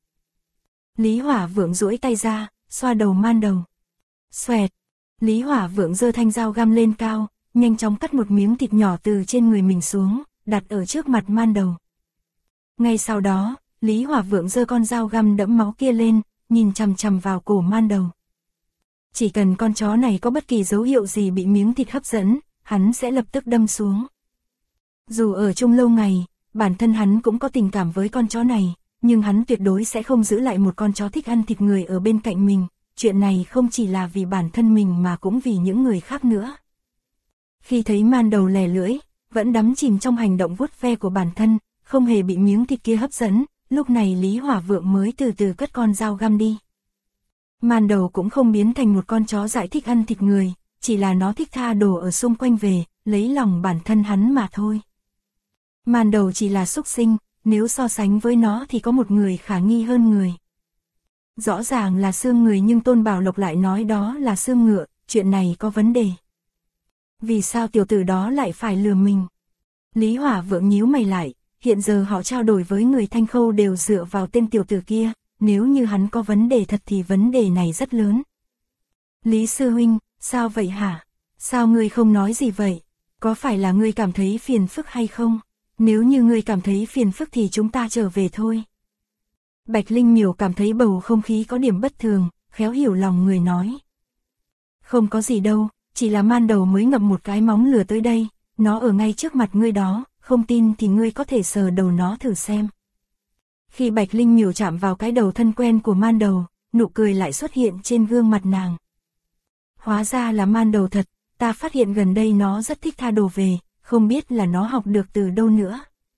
Lý Hỏa Vượng duỗi tay ra, xoa đầu man đầu. Xoẹt, Lý Hỏa Vượng giơ thanh dao găm lên cao, nhanh chóng cắt một miếng thịt nhỏ từ trên người mình xuống, đặt ở trước mặt man đầu. Ngay sau đó, Lý Hỏa Vượng giơ con dao găm đẫm máu kia lên, nhìn chằm chằm vào cổ man đầu. Chỉ cần con chó này có bất kỳ dấu hiệu gì bị miếng thịt hấp dẫn, hắn sẽ lập tức đâm xuống. Dù ở chung lâu ngày, bản thân hắn cũng có tình cảm với con chó này, nhưng hắn tuyệt đối sẽ không giữ lại một con chó thích ăn thịt người ở bên cạnh mình, chuyện này không chỉ là vì bản thân mình mà cũng vì những người khác nữa. Khi thấy man đầu lè lưỡi, vẫn đắm chìm trong hành động vuốt ve của bản thân, không hề bị miếng thịt kia hấp dẫn, lúc này Lý Hỏa Vượng mới từ từ cất con dao găm đi. Man đầu cũng không biến thành một con chó dại thích ăn thịt người, chỉ là nó thích tha đồ ở xung quanh về, lấy lòng bản thân hắn mà thôi. Man đầu chỉ là súc sinh, nếu so sánh với nó thì có một người khả nghi hơn người. Rõ ràng là xương người nhưng Tôn Bảo Lộc lại nói đó là xương ngựa, chuyện này có vấn đề. Vì sao tiểu tử đó lại phải lừa mình? Lý Hỏa Vượng nhíu mày lại, hiện giờ họ trao đổi với người Thanh Khâu đều dựa vào tên tiểu tử kia, nếu như hắn có vấn đề thật thì vấn đề này rất lớn. Lý sư huynh, sao vậy hả? Sao ngươi không nói gì vậy? Có phải là ngươi cảm thấy phiền phức hay không? Nếu như ngươi cảm thấy phiền phức thì chúng ta trở về thôi. Bạch Linh Miểu cảm thấy bầu không khí có điểm bất thường, khéo hiểu lòng người nói. Không có gì đâu, chỉ là man đầu mới ngậm một cái móng lừa tới đây, nó ở ngay trước mặt ngươi đó, không tin thì ngươi có thể sờ đầu nó thử xem. Khi Bạch Linh Miểu chạm vào cái đầu thân quen của man đầu, nụ cười lại xuất hiện trên gương mặt nàng. Hóa ra là man đầu thật, ta phát hiện gần đây nó rất thích tha đồ về, không biết là nó học được từ đâu nữa.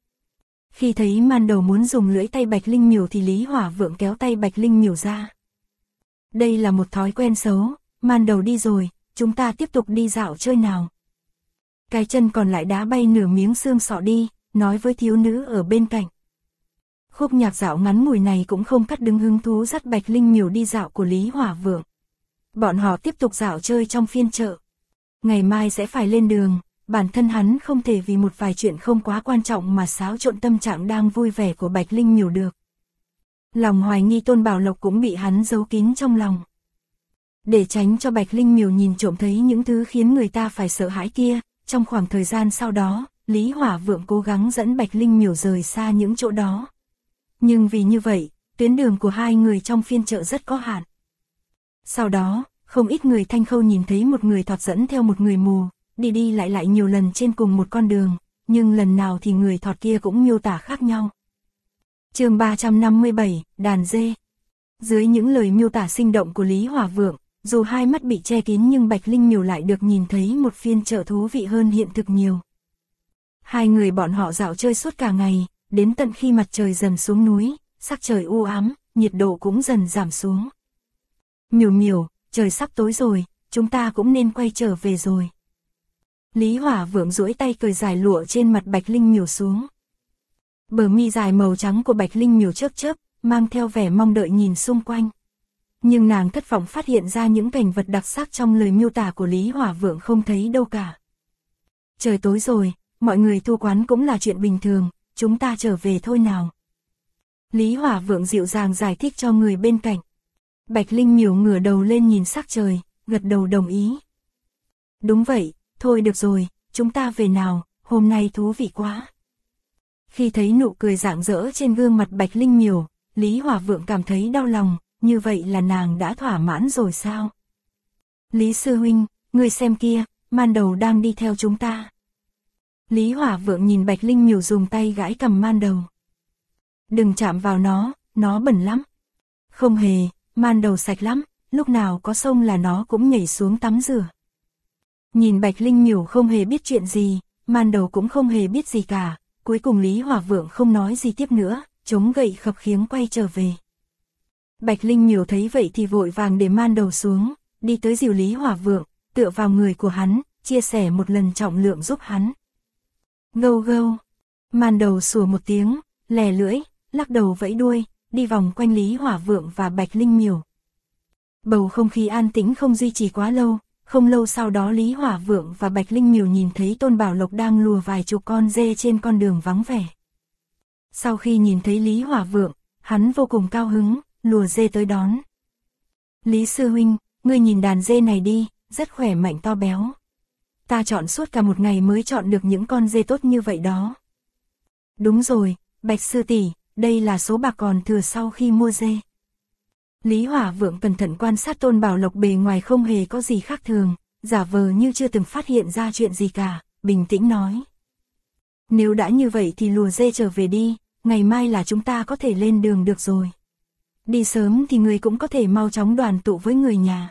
Khi thấy man đầu muốn dùng lưỡi tay Bạch Linh Miểu thì Lý Hỏa Vượng kéo tay Bạch Linh Miểu ra. Đây là một thói quen xấu, man đầu đi rồi, chúng ta tiếp tục đi dạo chơi nào. Cái chân còn lại đá bay nửa miếng xương sọ đi, nói với thiếu nữ ở bên cạnh. Khúc nhạc dạo ngắn ngủi này cũng không cắt đứng hứng thú dắt Bạch Linh Miểu đi dạo của Lý Hỏa Vượng. Bọn họ tiếp tục dạo chơi trong phiên chợ. Ngày mai sẽ phải lên đường, bản thân hắn không thể vì một vài chuyện không quá quan trọng mà xáo trộn tâm trạng đang vui vẻ của Bạch Linh Miểu được. Lòng hoài nghi Tôn Bảo Lộc cũng bị hắn giấu kín trong lòng. Để tránh cho Bạch Linh Miểu nhìn trộm thấy những thứ khiến người ta phải sợ hãi kia, trong khoảng thời gian sau đó, Lý Hỏa Vượng cố gắng dẫn Bạch Linh Miểu rời xa những chỗ đó. Nhưng vì như vậy, tuyến đường của hai người trong phiên chợ rất có hạn. Sau đó, không ít người Thanh Khâu nhìn thấy một người thọt dẫn theo một người mù, đi đi lại lại nhiều lần trên cùng một con đường, nhưng lần nào thì người thọt kia cũng miêu tả khác nhau. Chương 357, đàn dê. Dưới những lời miêu tả sinh động của Lý Hỏa Vượng, dù hai mắt bị che kín nhưng Bạch Linh Miểu lại được nhìn thấy một phiên chợ thú vị hơn hiện thực nhiều. Hai người bọn họ dạo chơi suốt cả ngày, đến tận khi mặt trời dần xuống núi, sắc trời u ám, nhiệt độ cũng dần giảm xuống. Miểu Miểu, trời sắp tối rồi, chúng ta cũng nên quay trở về rồi. Lý Hỏa Vượng duỗi tay cởi dải lụa trên mặt Bạch Linh Miểu xuống. Bờ mi dài màu trắng của Bạch Linh Miểu chớp chớp, mang theo vẻ mong đợi nhìn xung quanh. Nhưng nàng thất vọng phát hiện ra những cảnh vật đặc sắc trong lời miêu tả của Lý Hỏa Vượng không thấy đâu cả. Trời tối rồi, mọi người thu quán cũng là chuyện bình thường, chúng ta trở về thôi nào. Lý Hỏa Vượng dịu dàng giải thích cho người bên cạnh. Bạch Linh Miểu ngửa đầu lên nhìn sắc trời, gật đầu đồng ý. Đúng vậy, thôi được rồi, chúng ta về nào, hôm nay thú vị quá. Khi thấy nụ cười rạng rỡ trên gương mặt Bạch Linh Miểu, Lý Hỏa Vượng cảm thấy đau lòng, như vậy là nàng đã thỏa mãn rồi sao? Lý sư huynh, ngươi xem kia, man đầu đang đi theo chúng ta. Lý Hỏa Vượng nhìn Bạch Linh Miểu dùng tay gãi cằm man đầu. Đừng chạm vào nó bẩn lắm. Không hề, man đầu sạch lắm, lúc nào có sông là nó cũng nhảy xuống tắm rửa. Nhìn Bạch Linh Miểu không hề biết chuyện gì, man đầu cũng không hề biết gì cả, cuối cùng Lý Hỏa Vượng không nói gì tiếp nữa, chống gậy khập khiễng quay trở về. Bạch Linh Miểu thấy vậy thì vội vàng để man đầu xuống, đi tới dìu Lý Hỏa Vượng, tựa vào người của hắn, chia sẻ một lần trọng lượng giúp hắn. Gâu gâu, man đầu sủa một tiếng, lè lưỡi, lắc đầu vẫy đuôi, đi vòng quanh Lý Hỏa Vượng và Bạch Linh Miểu. Bầu không khí an tĩnh không duy trì quá lâu, không lâu sau đó Lý Hỏa Vượng và Bạch Linh Miểu nhìn thấy Tôn Bảo Lộc đang lùa vài chục con dê trên con đường vắng vẻ. Sau khi nhìn thấy Lý Hỏa Vượng, hắn vô cùng cao hứng, lùa dê tới đón. Lý sư huynh, ngươi nhìn đàn dê này đi, rất khỏe mạnh to béo. Ta chọn suốt cả một ngày mới chọn được những con dê tốt như vậy đó. Đúng rồi, Bạch sư tỷ, đây là số bạc còn thừa sau khi mua dê. Lý Hỏa Vượng cẩn thận quan sát Tôn Bảo Lộc bề ngoài không hề có gì khác thường, giả vờ như chưa từng phát hiện ra chuyện gì cả, bình tĩnh nói. Nếu đã như vậy thì lùa dê trở về đi, ngày mai là chúng ta có thể lên đường được rồi. Đi sớm thì người cũng có thể mau chóng đoàn tụ với người nhà.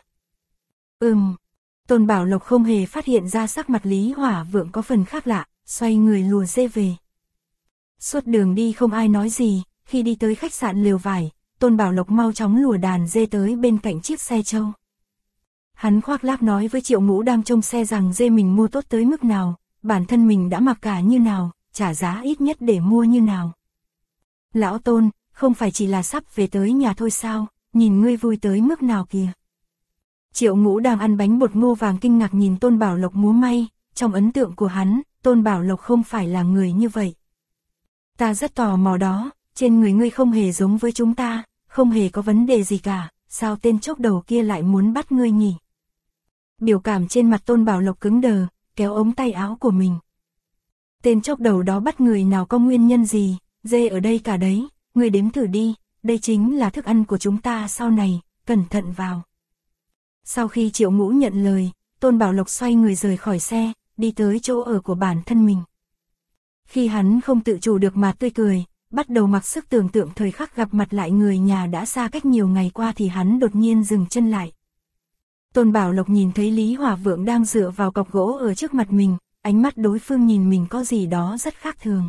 Tôn Bảo Lộc không hề phát hiện ra sắc mặt Lý Hỏa Vượng có phần khác lạ, xoay người lùa dê về. Suốt đường đi không ai nói gì, khi đi tới khách sạn Lều Vải, Tôn Bảo Lộc mau chóng lùa đàn dê tới bên cạnh chiếc xe trâu. Hắn khoác lác nói với Triệu Ngũ đang trông xe rằng dê mình mua tốt tới mức nào, bản thân mình đã mặc cả như nào, trả giá ít nhất để mua như nào. Lão Tôn, không phải chỉ là sắp về tới nhà thôi sao, nhìn ngươi vui tới mức nào kìa. Triệu Ngũ đang ăn bánh bột ngô vàng kinh ngạc nhìn Tôn Bảo Lộc múa may, trong ấn tượng của hắn, Tôn Bảo Lộc không phải là người như vậy. Ta rất tò mò đó, trên người ngươi không hề giống với chúng ta, không hề có vấn đề gì cả, sao tên chốc đầu kia lại muốn bắt ngươi nhỉ? Biểu cảm trên mặt Tôn Bảo Lộc cứng đờ, kéo ống tay áo của mình. Tên chốc đầu đó bắt người nào có nguyên nhân gì, dê ở đây cả đấy, ngươi đếm thử đi, đây chính là thức ăn của chúng ta sau này, cẩn thận vào. Sau khi Triệu Ngũ nhận lời, Tôn Bảo Lộc xoay người rời khỏi xe, đi tới chỗ ở của bản thân mình. Khi hắn không tự chủ được mà tươi cười, bắt đầu mặc sức tưởng tượng thời khắc gặp mặt lại người nhà đã xa cách nhiều ngày qua thì hắn đột nhiên dừng chân lại. Tôn Bảo Lộc nhìn thấy Lý Hỏa Vượng đang dựa vào cọc gỗ ở trước mặt mình, ánh mắt đối phương nhìn mình có gì đó rất khác thường.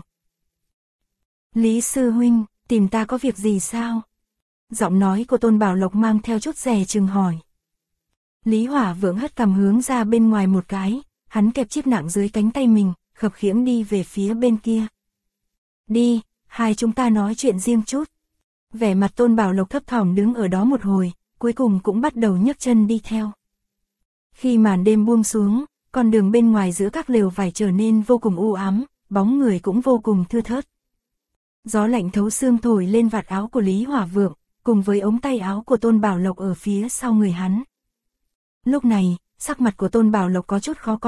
Lý sư huynh, tìm ta có việc gì sao? Giọng nói của Tôn Bảo Lộc mang theo chút dè chừng hỏi. Lý Hỏa Vượng hất cằm hướng ra bên ngoài một cái, hắn kẹp chiếc nạng dưới cánh tay mình, khập khiễng đi về phía bên kia. Đi, hai chúng ta nói chuyện riêng chút. Vẻ mặt Tôn Bảo Lộc thấp thỏm đứng ở đó một hồi, cuối cùng cũng bắt đầu nhấc chân đi theo. Khi màn đêm buông xuống, con đường bên ngoài giữa các lều vải trở nên vô cùng u ám, bóng người cũng vô cùng thưa thớt. Gió lạnh thấu xương thổi lên vạt áo của Lý Hỏa Vượng, cùng với ống tay áo của Tôn Bảo Lộc ở phía sau người hắn. Lúc này, sắc mặt của Tôn Bảo Lộc có chút khó coi,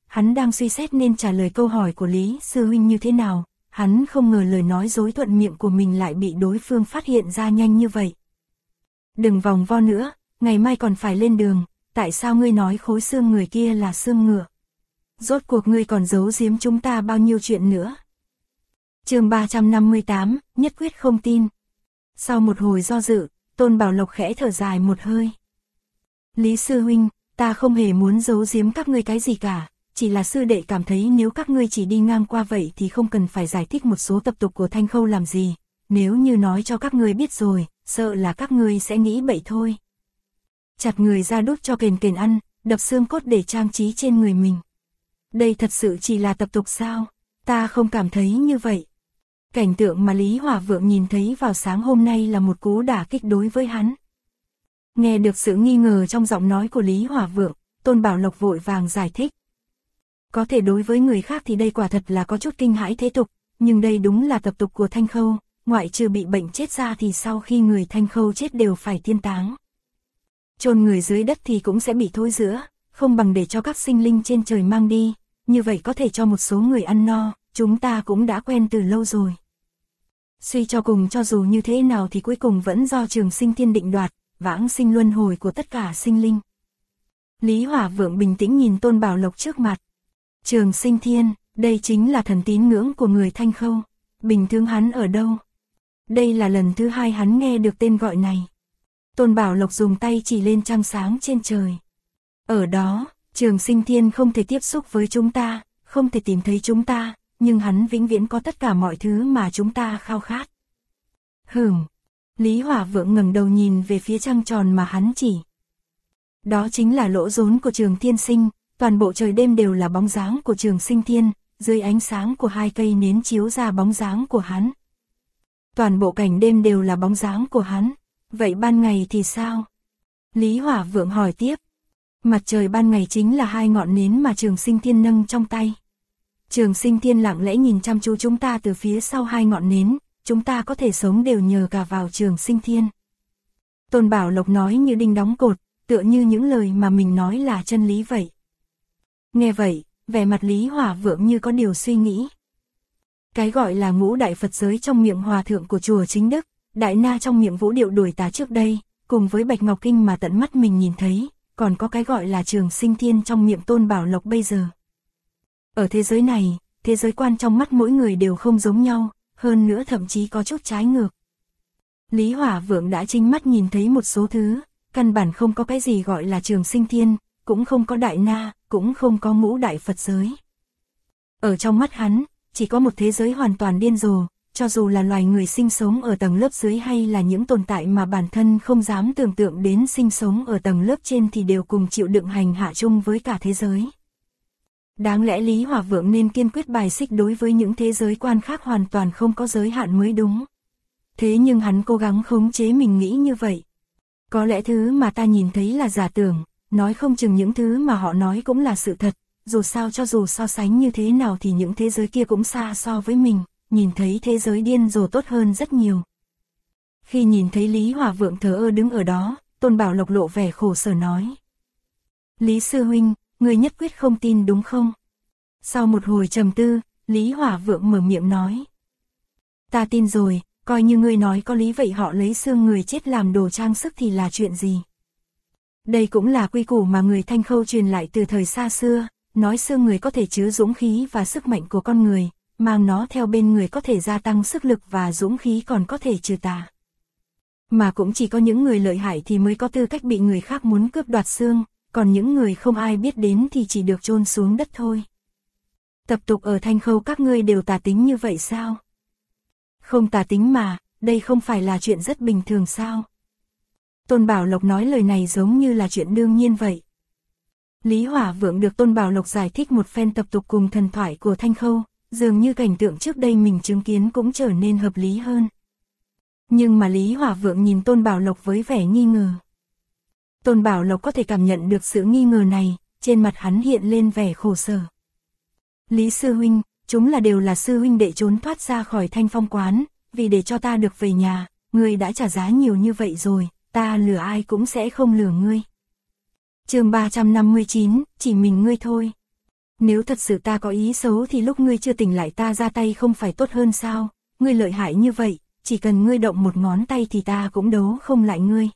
hắn đang suy xét nên trả lời câu hỏi của Lý Sư Huynh như thế nào, hắn không ngờ lời nói dối thuận miệng của mình lại bị đối phương phát hiện ra nhanh như vậy. Đừng vòng vo nữa, ngày mai còn phải lên đường, tại sao ngươi nói khối xương người kia là xương ngựa? Rốt cuộc ngươi còn giấu giếm chúng ta bao nhiêu chuyện nữa? Chương 358, nhất quyết không tin. Sau một hồi do dự, Tôn Bảo Lộc khẽ thở dài một hơi. Lý Sư Huynh, ta không hề muốn giấu giếm các ngươi cái gì cả, chỉ là sư đệ cảm thấy nếu các ngươi chỉ đi ngang qua vậy thì không cần phải giải thích một số tập tục của Thanh Khâu làm gì, nếu như nói cho các ngươi biết rồi, sợ là các ngươi sẽ nghĩ bậy thôi. Chặt người ra đút cho kền kền ăn, đập xương cốt để trang trí trên người mình. Đây thật sự chỉ là tập tục sao? Ta không cảm thấy như vậy. Cảnh tượng mà Lý Hỏa Vượng nhìn thấy vào sáng hôm nay là một cú đả kích đối với hắn. Nghe được sự nghi ngờ trong giọng nói của Lý Hỏa Vượng, Tôn Bảo Lộc vội vàng giải thích. Có thể đối với người khác thì đây quả thật là có chút kinh hãi thế tục, nhưng đây đúng là tập tục của Thanh Khâu, ngoại trừ bị bệnh chết ra thì sau khi người Thanh Khâu chết đều phải tiên táng. Chôn người dưới đất thì cũng sẽ bị thối rữa, không bằng để cho các sinh linh trên trời mang đi, như vậy có thể cho một số người ăn no, chúng ta cũng đã quen từ lâu rồi. Suy cho cùng cho dù như thế nào thì cuối cùng vẫn do Trường Sinh Thiên định đoạt, vãng sinh luân hồi của tất cả sinh linh. Lý Hỏa Vượng bình tĩnh nhìn Tôn Bảo Lộc trước mặt. Trường Sinh Thiên, đây chính là thần tín ngưỡng của người Thanh Khâu. Bình thường hắn ở đâu? Đây là lần thứ hai hắn nghe được tên gọi này. Tôn Bảo Lộc dùng tay chỉ lên trăng sáng trên trời. Ở đó, Trường Sinh Thiên không thể tiếp xúc với chúng ta, không thể tìm thấy chúng ta, nhưng hắn vĩnh viễn có tất cả mọi thứ mà chúng ta khao khát. Lý Hỏa Vượng ngẩng đầu nhìn về phía trăng tròn mà hắn chỉ. Đó chính là lỗ rốn của Trường Thiên Sinh, toàn bộ trời đêm đều là bóng dáng của Trường Sinh Thiên, dưới ánh sáng của hai cây nến chiếu ra bóng dáng của hắn. Toàn bộ cảnh đêm đều là bóng dáng của hắn, vậy ban ngày thì sao? Lý Hỏa Vượng hỏi tiếp. Mặt trời ban ngày chính là hai ngọn nến mà Trường Sinh Thiên nâng trong tay. Trường Sinh Thiên lặng lẽ nhìn chăm chú chúng ta từ phía sau hai ngọn nến, chúng ta có thể sống đều nhờ cả vào Trường Sinh Thiên. Tôn Bảo Lộc nói như đinh đóng cột, tựa như những lời mà mình nói là chân lý vậy. Nghe vậy, vẻ mặt Lý Hỏa Vượng như có điều suy nghĩ. Cái gọi là ngũ đại Phật giới trong miệng hòa thượng của chùa Chính Đức, Đại Na trong miệng Vũ Điệu đuổi tà trước đây, cùng với Bạch Ngọc Kinh mà tận mắt mình nhìn thấy, còn có cái gọi là Trường Sinh Thiên trong miệng Tôn Bảo Lộc bây giờ. Ở thế giới này, thế giới quan trong mắt mỗi người đều không giống nhau, hơn nữa thậm chí có chút trái ngược. Lý Hỏa Vượng đã chính mắt nhìn thấy một số thứ, căn bản không có cái gì gọi là Trường Sinh Thiên, cũng không có Đại Na, cũng không có ngũ đại Phật giới. Ở trong mắt hắn, chỉ có một thế giới hoàn toàn điên rồ, cho dù là loài người sinh sống ở tầng lớp dưới hay là những tồn tại mà bản thân không dám tưởng tượng đến sinh sống ở tầng lớp trên thì đều cùng chịu đựng hành hạ chung với cả thế giới. Đáng lẽ Lý Hỏa Vượng nên kiên quyết bài xích đối với những thế giới quan khác hoàn toàn không có giới hạn mới đúng. Thế nhưng hắn cố gắng khống chế mình nghĩ như vậy. Có lẽ thứ mà ta nhìn thấy là giả tưởng, nói không chừng những thứ mà họ nói cũng là sự thật, dù sao cho dù so sánh như thế nào thì những thế giới kia cũng xa so với mình, nhìn thấy thế giới điên rồ tốt hơn rất nhiều. Khi nhìn thấy Lý Hỏa Vượng thờ ơ đứng ở đó, Tôn Bảo Lộc lộ vẻ khổ sở nói. Lý Sư Huynh, người nhất quyết không tin đúng không? Sau một hồi trầm tư, Lý Hỏa Vượng mở miệng nói. Ta tin rồi, coi như ngươi nói có lý vậy họ lấy xương người chết làm đồ trang sức thì là chuyện gì? Đây cũng là quy củ mà người Thanh Khâu truyền lại từ thời xa xưa, nói xương người có thể chứa dũng khí và sức mạnh của con người, mang nó theo bên người có thể gia tăng sức lực và dũng khí còn có thể trừ tà. Mà cũng chỉ có những người lợi hại thì mới có tư cách bị người khác muốn cướp đoạt xương, còn những người không ai biết đến thì chỉ được chôn xuống đất thôi. Tập tục ở Thanh Khâu các ngươi đều tà tính như vậy sao? Không tà tính mà, đây không phải là chuyện rất bình thường sao? Tôn Bảo Lộc nói lời này giống như là chuyện đương nhiên vậy. Lý Hỏa Vượng được Tôn Bảo Lộc giải thích một phen tập tục cùng thần thoại của Thanh Khâu, dường như cảnh tượng trước đây mình chứng kiến cũng trở nên hợp lý hơn. Nhưng mà Lý Hỏa Vượng nhìn Tôn Bảo Lộc với vẻ nghi ngờ. Tôn Bảo Lộc có thể cảm nhận được sự nghi ngờ này, trên mặt hắn hiện lên vẻ khổ sở. Lý Sư Huynh, chúng đều là sư huynh đệ trốn thoát ra khỏi Thanh Phong quán, vì để cho ta được về nhà, ngươi đã trả giá nhiều như vậy rồi, ta lừa ai cũng sẽ không lừa ngươi. Chương 359, chỉ mình ngươi thôi. Nếu thật sự ta có ý xấu thì lúc ngươi chưa tỉnh lại ta ra tay không phải tốt hơn sao, ngươi lợi hại như vậy, chỉ cần ngươi động một ngón tay thì ta cũng đấu không lại ngươi.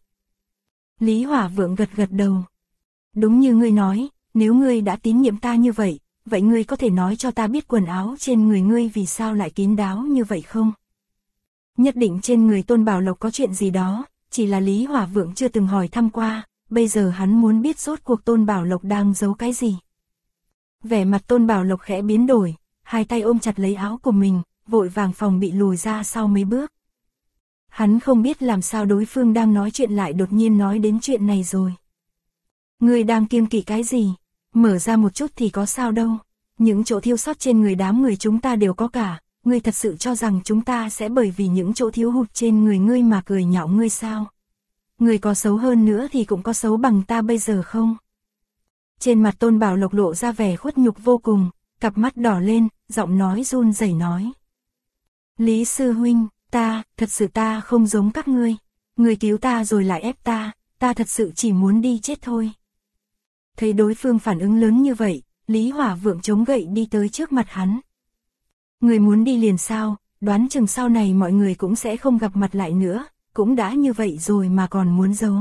Lý Hỏa Vượng gật gật đầu. Đúng như ngươi nói, nếu ngươi đã tín nhiệm ta như vậy, vậy ngươi có thể nói cho ta biết quần áo trên người ngươi vì sao lại kín đáo như vậy không? Nhất định trên người Tôn Bảo Lộc có chuyện gì đó, chỉ là Lý Hỏa Vượng chưa từng hỏi thăm qua, bây giờ hắn muốn biết rốt cuộc Tôn Bảo Lộc đang giấu cái gì. Vẻ mặt Tôn Bảo Lộc khẽ biến đổi, hai tay ôm chặt lấy áo của mình, vội vàng phòng bị lùi ra sau mấy bước. Hắn không biết làm sao đối phương đang nói chuyện lại đột nhiên nói đến chuyện này rồi. Ngươi đang kiêng kỵ cái gì? Mở ra một chút thì có sao đâu. Những chỗ thiếu sót trên người đám người chúng ta đều có cả. Ngươi thật sự cho rằng chúng ta sẽ bởi vì những chỗ thiếu hụt trên người ngươi mà cười nhạo ngươi sao? Ngươi có xấu hơn nữa thì cũng có xấu bằng ta bây giờ không? Trên mặt Tôn Bảo Lộc lộ ra vẻ khuất nhục vô cùng, cặp mắt đỏ lên, giọng nói run rẩy nói. Lý sư huynh, thật sự ta không giống các ngươi. Ngươi cứu ta rồi lại ép ta thật sự chỉ muốn đi chết thôi. Thấy đối phương phản ứng lớn như vậy, Lý Hỏa Vượng chống gậy đi tới trước mặt hắn. Người muốn đi liền sao, đoán chừng sau này mọi người cũng sẽ không gặp mặt lại nữa, cũng đã như vậy rồi mà còn muốn giấu.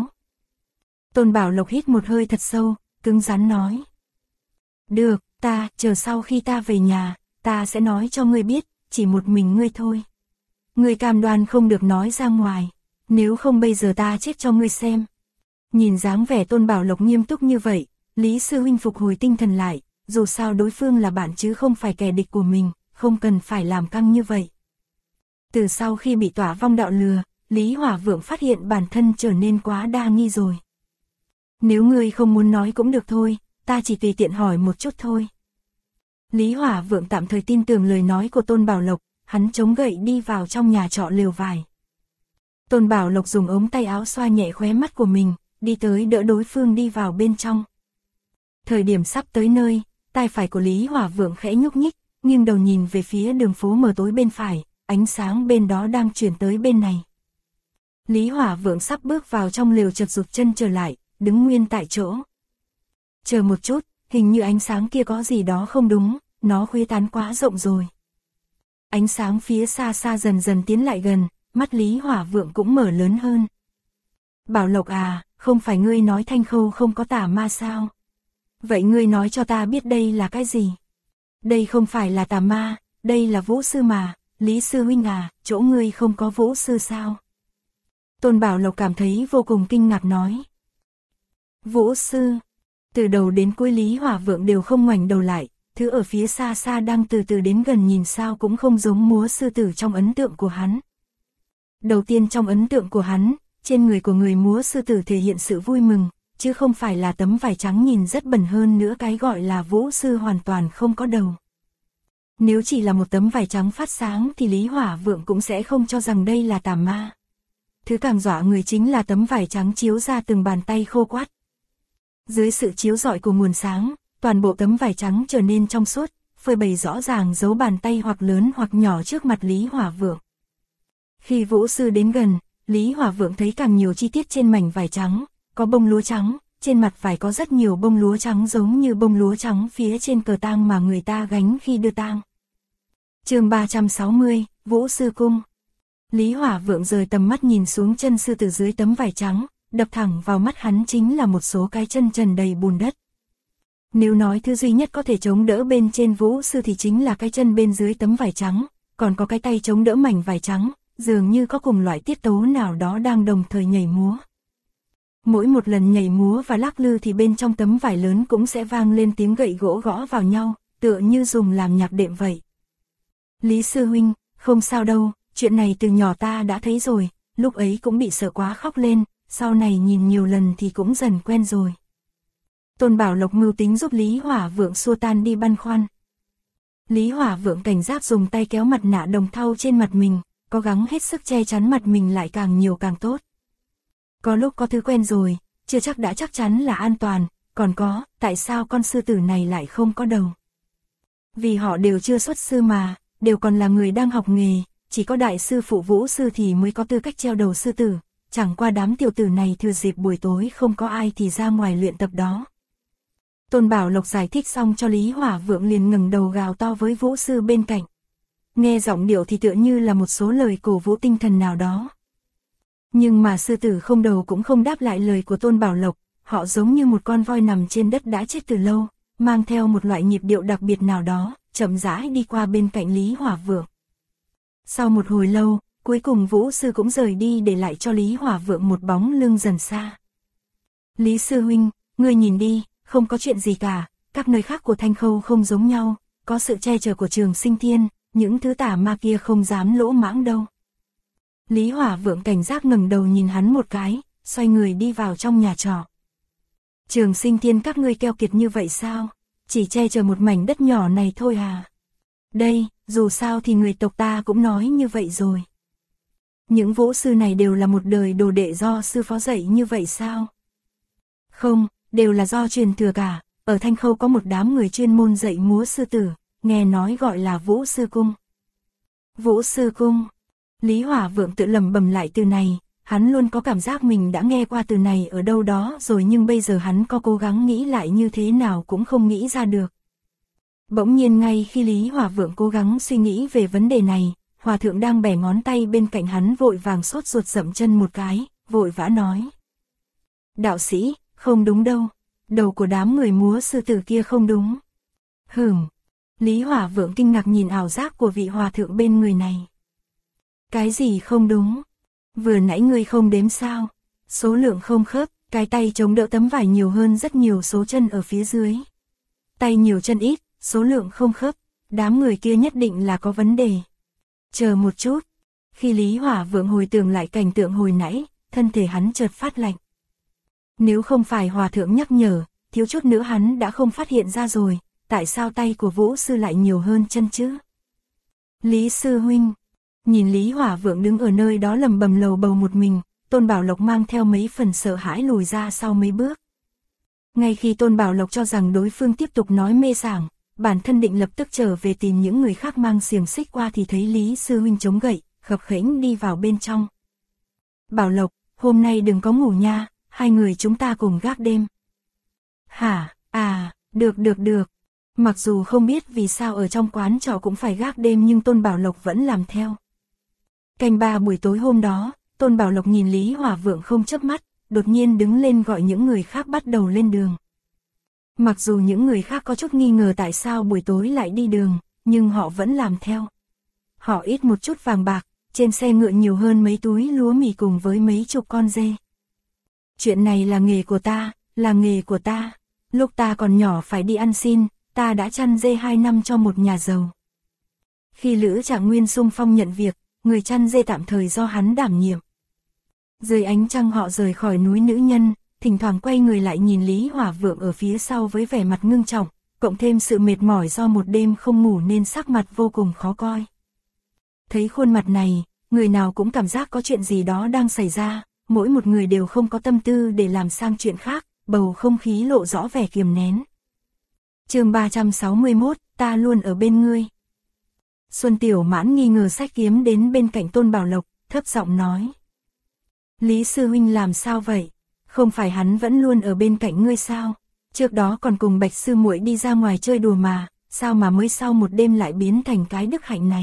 Tôn Bảo Lộc hít một hơi thật sâu, cứng rắn nói. Được, chờ sau khi ta về nhà, ta sẽ nói cho ngươi biết, chỉ một mình ngươi thôi. Ngươi cam đoan không được nói ra ngoài, nếu không bây giờ ta chết cho ngươi xem. Nhìn dáng vẻ Tôn Bảo Lộc nghiêm túc như vậy, Lý sư huynh phục hồi tinh thần lại, dù sao đối phương là bạn chứ không phải kẻ địch của mình, không cần phải làm căng như vậy. Từ sau khi bị Tỏa Vong đạo lừa, Lý Hỏa Vượng phát hiện bản thân trở nên quá đa nghi rồi. Nếu ngươi không muốn nói cũng được thôi, ta chỉ tùy tiện hỏi một chút thôi. Lý Hỏa Vượng tạm thời tin tưởng lời nói của Tôn Bảo Lộc, hắn chống gậy đi vào trong nhà trọ lều vải. Tôn Bảo Lộc dùng ống tay áo xoa nhẹ khóe mắt của mình, đi tới đỡ đối phương đi vào bên trong. Thời điểm sắp tới nơi, tai phải của Lý Hỏa Vượng khẽ nhúc nhích, nghiêng đầu nhìn về phía đường phố mờ tối bên phải, ánh sáng bên đó đang chuyển tới bên này. Lý Hỏa Vượng sắp bước vào trong lều chợt rụt chân trở lại, đứng nguyên tại chỗ. Chờ một chút, hình như ánh sáng kia có gì đó không đúng, nó khuếch tán quá rộng rồi. Ánh sáng phía xa xa dần dần tiến lại gần, mắt Lý Hỏa Vượng cũng mở lớn hơn. Bảo Lộc à, không phải ngươi nói Thanh Khâu không có tà ma sao? Vậy ngươi nói cho ta biết đây là cái gì? Đây không phải là tà ma, đây là vũ sư mà, Lý sư huynh à, chỗ ngươi không có vũ sư sao? Tôn Bảo Lộc cảm thấy vô cùng kinh ngạc nói. Vũ sư? Từ đầu đến cuối Lý Hỏa Vượng đều không ngoảnh đầu lại, thứ ở phía xa xa đang từ từ đến gần nhìn sao cũng không giống múa sư tử trong ấn tượng của hắn. Đầu tiên trong ấn tượng của hắn, trên người của người múa sư tử thể hiện sự vui mừng, chứ không phải là tấm vải trắng nhìn rất bẩn hơn nữa cái gọi là vũ sư hoàn toàn không có đầu. Nếu chỉ là một tấm vải trắng phát sáng thì Lý Hỏa Vượng cũng sẽ không cho rằng đây là tà ma. Thứ càng dọa người chính là tấm vải trắng chiếu ra từng bàn tay khô quắt. Dưới sự chiếu rọi của nguồn sáng, toàn bộ tấm vải trắng trở nên trong suốt, phơi bày rõ ràng dấu bàn tay hoặc lớn hoặc nhỏ trước mặt Lý Hỏa Vượng. Khi vũ sư đến gần, Lý Hỏa Vượng thấy càng nhiều chi tiết trên mảnh vải trắng, có bông lúa trắng, trên mặt vải có rất nhiều bông lúa trắng giống như bông lúa trắng phía trên cờ tang mà người ta gánh khi đưa tang. Chương 360, Vũ sư cung. Lý Hỏa Vượng rời tầm mắt nhìn xuống chân sư từ dưới tấm vải trắng, đập thẳng vào mắt hắn chính là một số cái chân trần đầy bùn đất. Nếu nói thứ duy nhất có thể chống đỡ bên trên vũ sư thì chính là cái chân bên dưới tấm vải trắng, còn có cái tay chống đỡ mảnh vải trắng, dường như có cùng loại tiết tấu nào đó đang đồng thời nhảy múa. Mỗi một lần nhảy múa và lắc lư thì bên trong tấm vải lớn cũng sẽ vang lên tiếng gậy gỗ gõ vào nhau, tựa như dùng làm nhạc đệm vậy. Lý sư huynh, không sao đâu, chuyện này từ nhỏ ta đã thấy rồi, lúc ấy cũng bị sợ quá khóc lên, sau này nhìn nhiều lần thì cũng dần quen rồi. Tôn Bảo Lộc mưu tính giúp Lý Hỏa Vượng xua tan đi băn khoăn. Lý Hỏa Vượng cảnh giác dùng tay kéo mặt nạ đồng thau trên mặt mình, cố gắng hết sức che chắn mặt mình lại càng nhiều càng tốt. Có lúc có thứ quen rồi, chưa chắc đã chắc chắn là an toàn, còn có, tại sao con sư tử này lại không có đầu? Vì họ đều chưa xuất sư mà, đều còn là người đang học nghề, chỉ có đại sư phụ vũ sư thì mới có tư cách treo đầu sư tử, chẳng qua đám tiểu tử này thừa dịp buổi tối không có ai thì ra ngoài luyện tập đó. Tôn Bảo Lộc giải thích xong cho Lý Hỏa Vượng liền ngẩng đầu gào to với vũ sư bên cạnh. Nghe giọng điệu thì tựa như là một số lời cổ vũ tinh thần nào đó. Nhưng mà sư tử không đầu cũng không đáp lại lời của Tôn Bảo Lộc, họ giống như một con voi nằm trên đất đã chết từ lâu, mang theo một loại nhịp điệu đặc biệt nào đó, chậm rãi đi qua bên cạnh Lý Hỏa Vượng. Sau một hồi lâu, cuối cùng vũ sư cũng rời đi để lại cho Lý Hỏa Vượng một bóng lưng dần xa. Lý sư huynh, ngươi nhìn đi, không có chuyện gì cả, các nơi khác của Thanh Khâu không giống nhau, có sự che chở của Trường Sinh Thiên, những thứ tà ma kia không dám lỗ mãng đâu. Lý Hỏa Vượng cảnh giác ngẩng đầu nhìn hắn một cái, xoay người đi vào trong nhà trọ. Trường Sinh Thiên các ngươi keo kiệt như vậy sao? Chỉ che chở một mảnh đất nhỏ này thôi à? Đây, dù sao thì người tộc ta cũng nói như vậy rồi. Những vũ sư này đều là một đời đồ đệ do sư phó dạy như vậy sao? Không, đều là do truyền thừa cả, ở Thanh Khâu có một đám người chuyên môn dạy múa sư tử, nghe nói gọi là Vũ Sư Cung. Vũ Sư Cung. Lý Hỏa Vượng tự lẩm bẩm lại từ này, hắn luôn có cảm giác mình đã nghe qua từ này ở đâu đó rồi nhưng bây giờ hắn có cố gắng nghĩ lại như thế nào cũng không nghĩ ra được. Bỗng nhiên ngay khi Lý Hỏa Vượng cố gắng suy nghĩ về vấn đề này, Hòa Thượng đang bẻ ngón tay bên cạnh hắn vội vàng sốt ruột dậm chân một cái, vội vã nói. Đạo sĩ, không đúng đâu, đầu của đám người múa sư tử kia không đúng. Lý Hỏa Vượng kinh ngạc nhìn ảo giác của vị Hòa Thượng bên người này. Cái gì không đúng? Vừa nãy ngươi không đếm sao? Số lượng không khớp, cái tay chống đỡ tấm vải nhiều hơn rất nhiều số chân ở phía dưới. Tay nhiều chân ít, số lượng không khớp, đám người kia nhất định là có vấn đề. Chờ một chút. Khi Lý Hỏa Vượng hồi tưởng lại cảnh tượng hồi nãy, thân thể hắn chợt phát lạnh. Nếu không phải Hòa Thượng nhắc nhở, thiếu chút nữa hắn đã không phát hiện ra rồi, tại sao tay của Vũ Sư lại nhiều hơn chân chứ? Lý Sư Huynh. Nhìn Lý Hỏa Vượng đứng ở nơi đó lầm bầm lầu bầu một mình, Tôn Bảo Lộc mang theo mấy phần sợ hãi lùi ra sau mấy bước. Ngay khi Tôn Bảo Lộc cho rằng đối phương tiếp tục nói mê sảng, bản thân định lập tức trở về tìm những người khác mang xiềng xích qua thì thấy Lý Sư Huynh chống gậy, khập khểnh đi vào bên trong. Bảo Lộc, hôm nay đừng có ngủ nha, hai người chúng ta cùng gác đêm. Hả, được. Mặc dù không biết vì sao ở trong quán trọ cũng phải gác đêm nhưng Tôn Bảo Lộc vẫn làm theo. Canh 3 buổi tối hôm đó, Tôn Bảo Lộc nhìn Lý Hỏa Vượng không chớp mắt, đột nhiên đứng lên gọi những người khác bắt đầu lên đường. Mặc dù những người khác có chút nghi ngờ tại sao buổi tối lại đi đường, nhưng họ vẫn làm theo. Họ ít một chút vàng bạc, trên xe ngựa nhiều hơn mấy túi lúa mì cùng với mấy chục con dê. Chuyện này là nghề của ta, là nghề của ta. Lúc ta còn nhỏ phải đi ăn xin, ta đã chăn dê 2 năm cho một nhà giàu. Khi Lữ Trạng Nguyên xung phong nhận việc, người chăn dê tạm thời do hắn đảm nhiệm. Dưới ánh trăng họ rời khỏi núi nữ nhân, thỉnh thoảng quay người lại nhìn Lý Hỏa Vượng ở phía sau với vẻ mặt ngưng trọng, cộng thêm sự mệt mỏi do một đêm không ngủ nên sắc mặt vô cùng khó coi. Thấy khuôn mặt này, người nào cũng cảm giác có chuyện gì đó đang xảy ra, mỗi một người đều không có tâm tư để làm sang chuyện khác, bầu không khí lộ rõ vẻ kiềm nén. Chương 361, ta luôn ở bên ngươi. Xuân Tiểu Mãn nghi ngờ xách kiếm đến bên cạnh Tôn Bảo Lộc, thấp giọng nói. Lý Sư Huynh làm sao vậy? Không phải hắn vẫn luôn ở bên cạnh ngươi sao? Trước đó còn cùng Bạch Sư muội đi ra ngoài chơi đùa mà, sao mà mới sau một đêm lại biến thành cái đức hạnh này?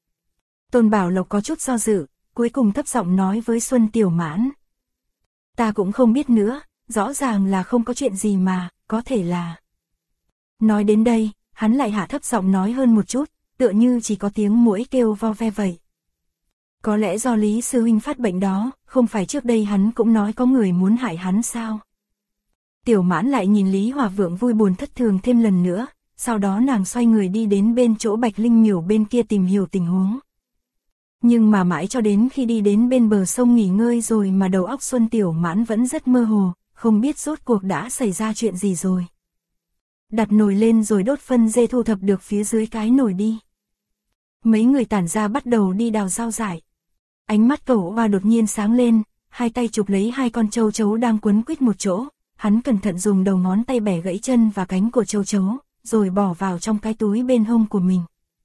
Tôn Bảo Lộc có chút do dự, cuối cùng thấp giọng nói với Xuân Tiểu Mãn. Ta cũng không biết nữa, rõ ràng là không có chuyện gì mà, có thể là... Nói đến đây, hắn lại hạ thấp giọng nói hơn một chút, tựa như chỉ có tiếng muỗi kêu vo ve vậy. Có lẽ do Lý Sư Huynh phát bệnh đó, không phải trước đây hắn cũng nói có người muốn hại hắn sao? Tiểu Mãn lại nhìn Lý Hỏa Vượng vui buồn thất thường thêm lần nữa, sau đó nàng xoay người đi đến bên chỗ Bạch Linh Miểu bên kia tìm hiểu tình huống. Nhưng mà mãi cho đến khi đi đến bên bờ sông nghỉ ngơi rồi mà đầu óc Xuân Tiểu Mãn vẫn rất mơ hồ, không biết rốt cuộc đã xảy ra chuyện gì rồi. Đặt nồi lên rồi đốt phân dê thu thập được phía dưới cái nồi đi. Mấy người tản ra bắt đầu đi đào rau dại. Ánh mắt Cẩu Oa đột nhiên sáng lên, hai tay chụp lấy hai con châu chấu đang quấn quýt một chỗ, hắn cẩn thận dùng đầu ngón tay bẻ gãy chân và cánh của châu chấu, rồi bỏ vào trong cái túi bên hông của mình.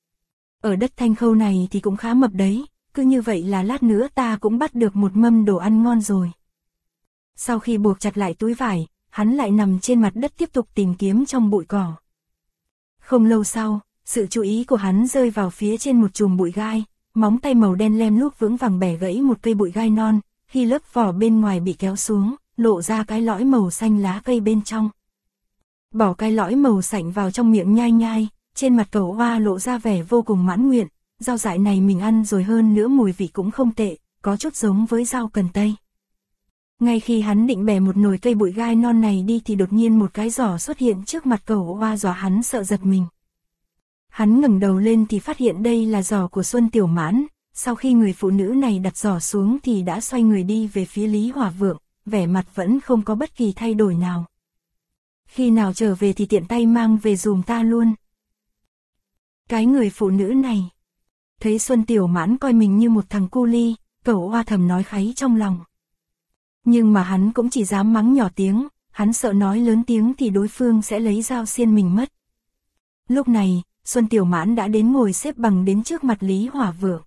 Ở đất Thanh Khâu này thì cũng khá mập đấy, cứ như vậy là lát nữa ta cũng bắt được một mâm đồ ăn ngon rồi. Sau khi buộc chặt lại túi vải, hắn lại nằm trên mặt đất tiếp tục tìm kiếm trong bụi cỏ. Không lâu sau, sự chú ý của hắn rơi vào phía trên một chùm bụi gai, móng tay màu đen lem luốc vững vàng bẻ gãy một cây bụi gai non, khi lớp vỏ bên ngoài bị kéo xuống, lộ ra cái lõi màu xanh lá cây bên trong. Bỏ cái lõi màu sảnh vào trong miệng nhai nhai, trên mặt Cẩu Hoa lộ ra vẻ vô cùng mãn nguyện, rau dại này mình ăn rồi, hơn nữa mùi vị cũng không tệ, có chút giống với rau cần tây. Ngay khi hắn định bẻ một nồi cây bụi gai non này đi thì đột nhiên một cái giỏ xuất hiện trước mặt Cẩu Hoa, dọa hắn sợ giật mình. Hắn ngẩng đầu lên thì phát hiện đây là giỏ của Xuân Tiểu Mãn, sau khi người phụ nữ này đặt giỏ xuống thì đã xoay người đi về phía Lý Hỏa Vượng, vẻ mặt vẫn không có bất kỳ thay đổi nào. Khi nào trở về thì tiện tay mang về dùm ta luôn. Cái người phụ nữ này. Thấy Xuân Tiểu Mãn coi mình như một thằng cu li, Cẩu Hoa thầm nói kháy trong lòng. Nhưng mà hắn cũng chỉ dám mắng nhỏ tiếng, hắn sợ nói lớn tiếng thì đối phương sẽ lấy dao xiên mình mất. Lúc này, Xuân Tiểu Mãn đã đến ngồi xếp bằng đến trước mặt Lý Hỏa Vượng.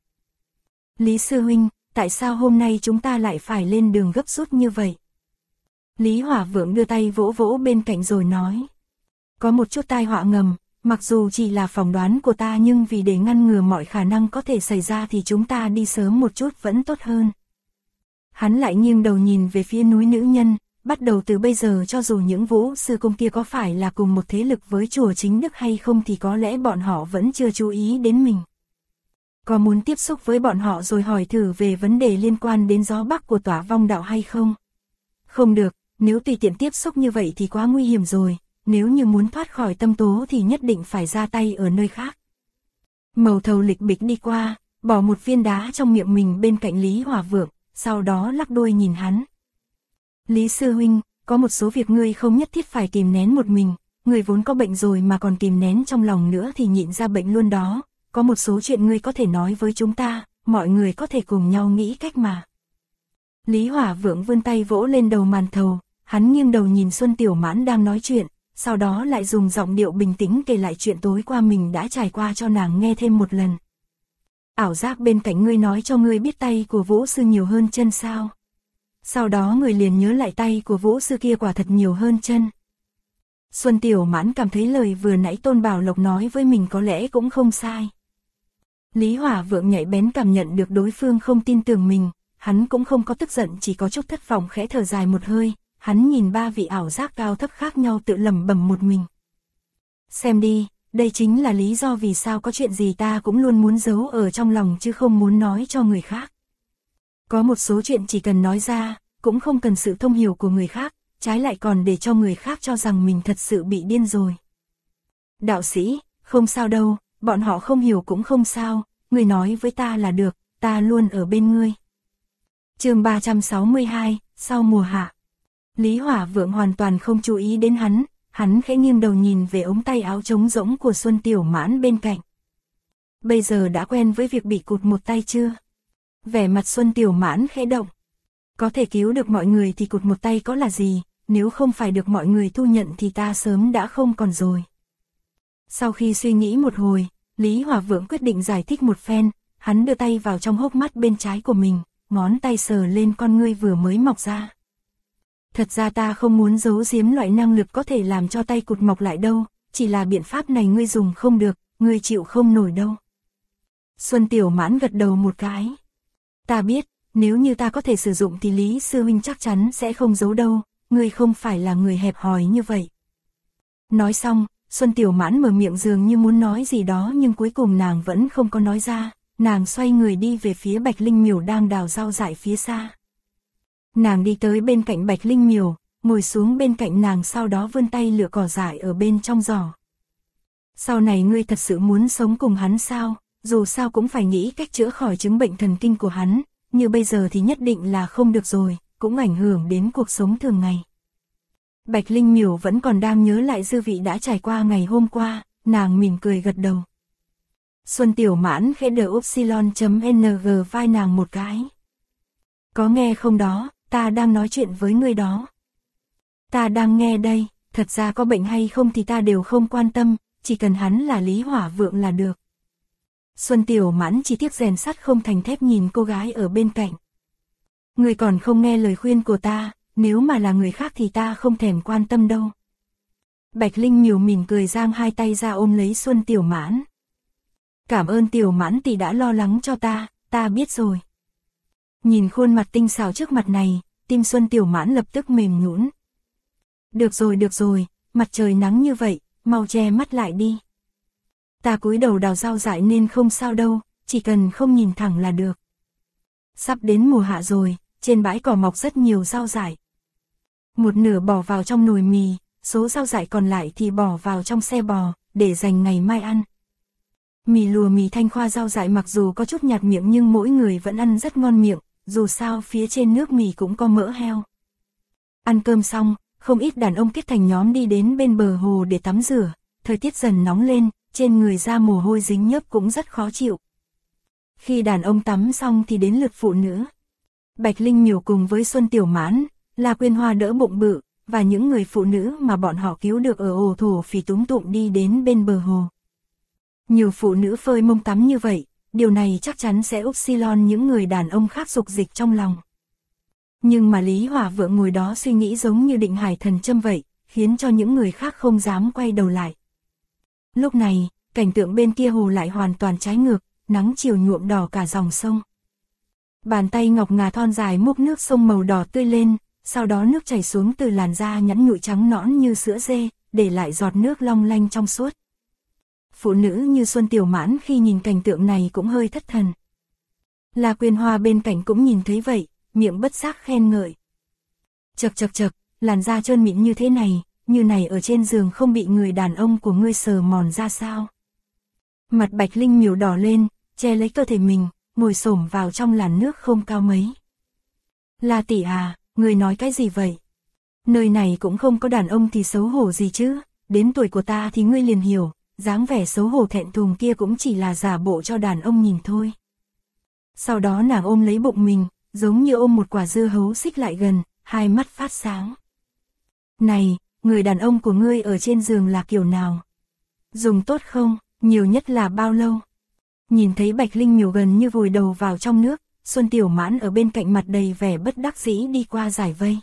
Lý sư huynh, tại sao hôm nay chúng ta lại phải lên đường gấp rút như vậy? Lý Hỏa Vượng đưa tay vỗ vỗ bên cạnh rồi nói. Có một chút tai họa ngầm, mặc dù chỉ là phỏng đoán của ta nhưng vì để ngăn ngừa mọi khả năng có thể xảy ra thì chúng ta đi sớm một chút vẫn tốt hơn. Hắn lại nghiêng đầu nhìn về phía núi nữ nhân, bắt đầu từ bây giờ cho dù những vũ sư công kia có phải là cùng một thế lực với chùa Chính Đức hay không thì có lẽ bọn họ vẫn chưa chú ý đến mình. Có muốn tiếp xúc với bọn họ rồi hỏi thử về vấn đề liên quan đến gió bắc của Tỏa Vong đạo hay không? Không được, nếu tùy tiện tiếp xúc như vậy thì quá nguy hiểm rồi, nếu như muốn thoát khỏi tâm tố thì nhất định phải ra tay ở nơi khác. Màu thầu lịch bịch đi qua, bỏ một viên đá trong miệng mình bên cạnh Lý Hỏa Vượng, sau đó lắc đuôi nhìn hắn. Lý sư huynh, có một số việc ngươi không nhất thiết phải kìm nén một mình, ngươi vốn có bệnh rồi mà còn kìm nén trong lòng nữa thì nhịn ra bệnh luôn đó, có một số chuyện ngươi có thể nói với chúng ta, mọi người có thể cùng nhau nghĩ cách mà. Lý Hỏa Vượng vươn tay vỗ lên đầu màn thầu, hắn nghiêng đầu nhìn Xuân Tiểu Mãn đang nói chuyện, sau đó lại dùng giọng điệu bình tĩnh kể lại chuyện tối qua mình đã trải qua cho nàng nghe thêm một lần. Ảo giác bên cạnh ngươi nói cho ngươi biết tay của vũ sư nhiều hơn chân sao? Sau đó người liền nhớ lại tay của vũ sư kia quả thật nhiều hơn chân. Xuân Tiểu Mãn cảm thấy lời vừa nãy Tôn Bảo Lộc nói với mình có lẽ cũng không sai. Lý Hỏa Vượng nhạy bén cảm nhận được đối phương không tin tưởng mình, hắn cũng không có tức giận, chỉ có chút thất vọng, khẽ thở dài một hơi, hắn nhìn ba vị ảo giác cao thấp khác nhau tự lẩm bẩm một mình. Xem đi, đây chính là lý do vì sao có chuyện gì ta cũng luôn muốn giấu ở trong lòng chứ không muốn nói cho người khác. Có một số chuyện chỉ cần nói ra, cũng không cần sự thông hiểu của người khác, trái lại còn để cho người khác cho rằng mình thật sự bị điên rồi. Đạo sĩ, không sao đâu, bọn họ không hiểu cũng không sao, ngươi nói với ta là được, ta luôn ở bên ngươi. Chương 362, sau mùa hạ. Lý Hỏa Vượng hoàn toàn không chú ý đến hắn khẽ nghiêng đầu nhìn về ống tay áo trống rỗng của Xuân Tiểu Mãn bên cạnh. Bây giờ đã quen với việc bị cụt một tay chưa? Vẻ mặt Xuân Tiểu Mãn khẽ động. Có thể cứu được mọi người thì cụt một tay có là gì, nếu không phải được mọi người thu nhận thì ta sớm đã không còn rồi. Sau khi suy nghĩ một hồi, Lý Hỏa Vượng quyết định giải thích một phen, hắn đưa tay vào trong hốc mắt bên trái của mình, ngón tay sờ lên con ngươi vừa mới mọc ra. Thật ra ta không muốn giấu giếm loại năng lực có thể làm cho tay cụt mọc lại đâu, chỉ là biện pháp này ngươi dùng không được, ngươi chịu không nổi đâu. Xuân Tiểu Mãn gật đầu một cái. Ta biết, nếu như ta có thể sử dụng thì Lý sư huynh chắc chắn sẽ không giấu đâu, ngươi không phải là người hẹp hòi như vậy. Nói xong, Xuân Tiểu Mãn mở miệng dường như muốn nói gì đó nhưng cuối cùng nàng vẫn không có nói ra, nàng xoay người đi về phía Bạch Linh Miểu đang đào rau dại phía xa. Nàng đi tới bên cạnh Bạch Linh Miểu, ngồi xuống bên cạnh nàng, sau đó vươn tay lựa cỏ dại ở bên trong giỏ. Sau này ngươi thật sự muốn sống cùng hắn sao, dù sao cũng phải nghĩ cách chữa khỏi chứng bệnh thần kinh của hắn, như bây giờ thì nhất định là không được rồi, cũng ảnh hưởng đến cuộc sống thường ngày. Bạch Linh Miểu vẫn còn đang nhớ lại dư vị đã trải qua ngày hôm qua, nàng mỉm cười gật đầu. Xuân Tiểu Mãn khẽ đỡ upsilon.ng vai nàng một cái. Có nghe không đó, ta đang nói chuyện với ngươi đó. Ta đang nghe đây, thật ra có bệnh hay không thì ta đều không quan tâm, chỉ cần hắn là Lý Hỏa Vượng là được. Xuân Tiểu Mãn chỉ tiếc rèn sắt không thành thép nhìn cô gái ở bên cạnh. Ngươi còn không nghe lời khuyên của ta, nếu mà là người khác thì ta không thèm quan tâm đâu. Bạch Linh Miểu mỉm cười giang hai tay ra ôm lấy Xuân Tiểu Mãn. Cảm ơn Tiểu Mãn tỷ đã lo lắng cho ta biết rồi. Nhìn khuôn mặt tinh xảo trước mặt này, tim Xuân Tiểu Mãn lập tức mềm nhũn. Được rồi, mặt trời nắng như vậy, mau che mắt lại đi. Ta cúi đầu đào rau dại nên không sao đâu, chỉ cần không nhìn thẳng là được. Sắp đến mùa hạ rồi, trên bãi cỏ mọc rất nhiều rau dại. Một nửa bỏ vào trong nồi mì, số rau dại còn lại thì bỏ vào trong xe bò, để dành ngày mai ăn. Mì lùa mì Thanh Khoa rau dại mặc dù có chút nhạt miệng nhưng mỗi người vẫn ăn rất ngon miệng, dù sao phía trên nước mì cũng có mỡ heo. Ăn cơm xong, không ít đàn ông kết thành nhóm đi đến bên bờ hồ để tắm rửa, thời tiết dần nóng lên, trên người ra mồ hôi dính nhớp cũng rất khó chịu. Khi đàn ông tắm xong thì đến lượt phụ nữ. Bạch Linh Miểu cùng với Xuân Tiểu Mãn, La Quyên Hoa đỡ bụng bự, và những người phụ nữ mà bọn họ cứu được ở ổ thổ phỉ túm tụm đi đến bên bờ hồ. Nhiều phụ nữ phơi mông tắm như vậy, điều này chắc chắn sẽ upsilon những người đàn ông khác dục dịch trong lòng. Nhưng mà Lý Hỏa Vượng ngồi đó suy nghĩ giống như định hải thần châm vậy, khiến cho những người khác không dám quay đầu lại. Lúc này, cảnh tượng bên kia hồ lại hoàn toàn trái ngược, nắng chiều nhuộm đỏ cả dòng sông. Bàn tay ngọc ngà thon dài múc nước sông màu đỏ tươi lên, sau đó nước chảy xuống từ làn da nhẵn nhụi trắng nõn như sữa dê, để lại giọt nước long lanh trong suốt. Phụ nữ như Xuân Tiểu Mãn khi nhìn cảnh tượng này cũng hơi thất thần. La Quyên Hoa bên cạnh cũng nhìn thấy vậy, miệng bất giác khen ngợi. Chậc, làn da trơn mịn như này ở trên giường không bị người đàn ông của ngươi sờ mòn ra sao? Mặt Bạch Linh Miểu đỏ lên, che lấy cơ thể mình, ngồi xổm vào trong làn nước không cao mấy. La tỷ à, ngươi nói cái gì vậy? Nơi này cũng không có đàn ông thì xấu hổ gì chứ, đến tuổi của ta thì ngươi liền hiểu, dáng vẻ xấu hổ thẹn thùng kia cũng chỉ là giả bộ cho đàn ông nhìn thôi. Sau đó nàng ôm lấy bụng mình, giống như ôm một quả dưa hấu xích lại gần, hai mắt phát sáng. Này, người đàn ông của ngươi ở trên giường là kiểu nào? Dùng tốt không, nhiều nhất là bao lâu? Nhìn thấy Bạch Linh Miểu gần như vùi đầu vào trong nước, Xuân Tiểu Mãn ở bên cạnh mặt đầy vẻ bất đắc dĩ đi qua giải vây.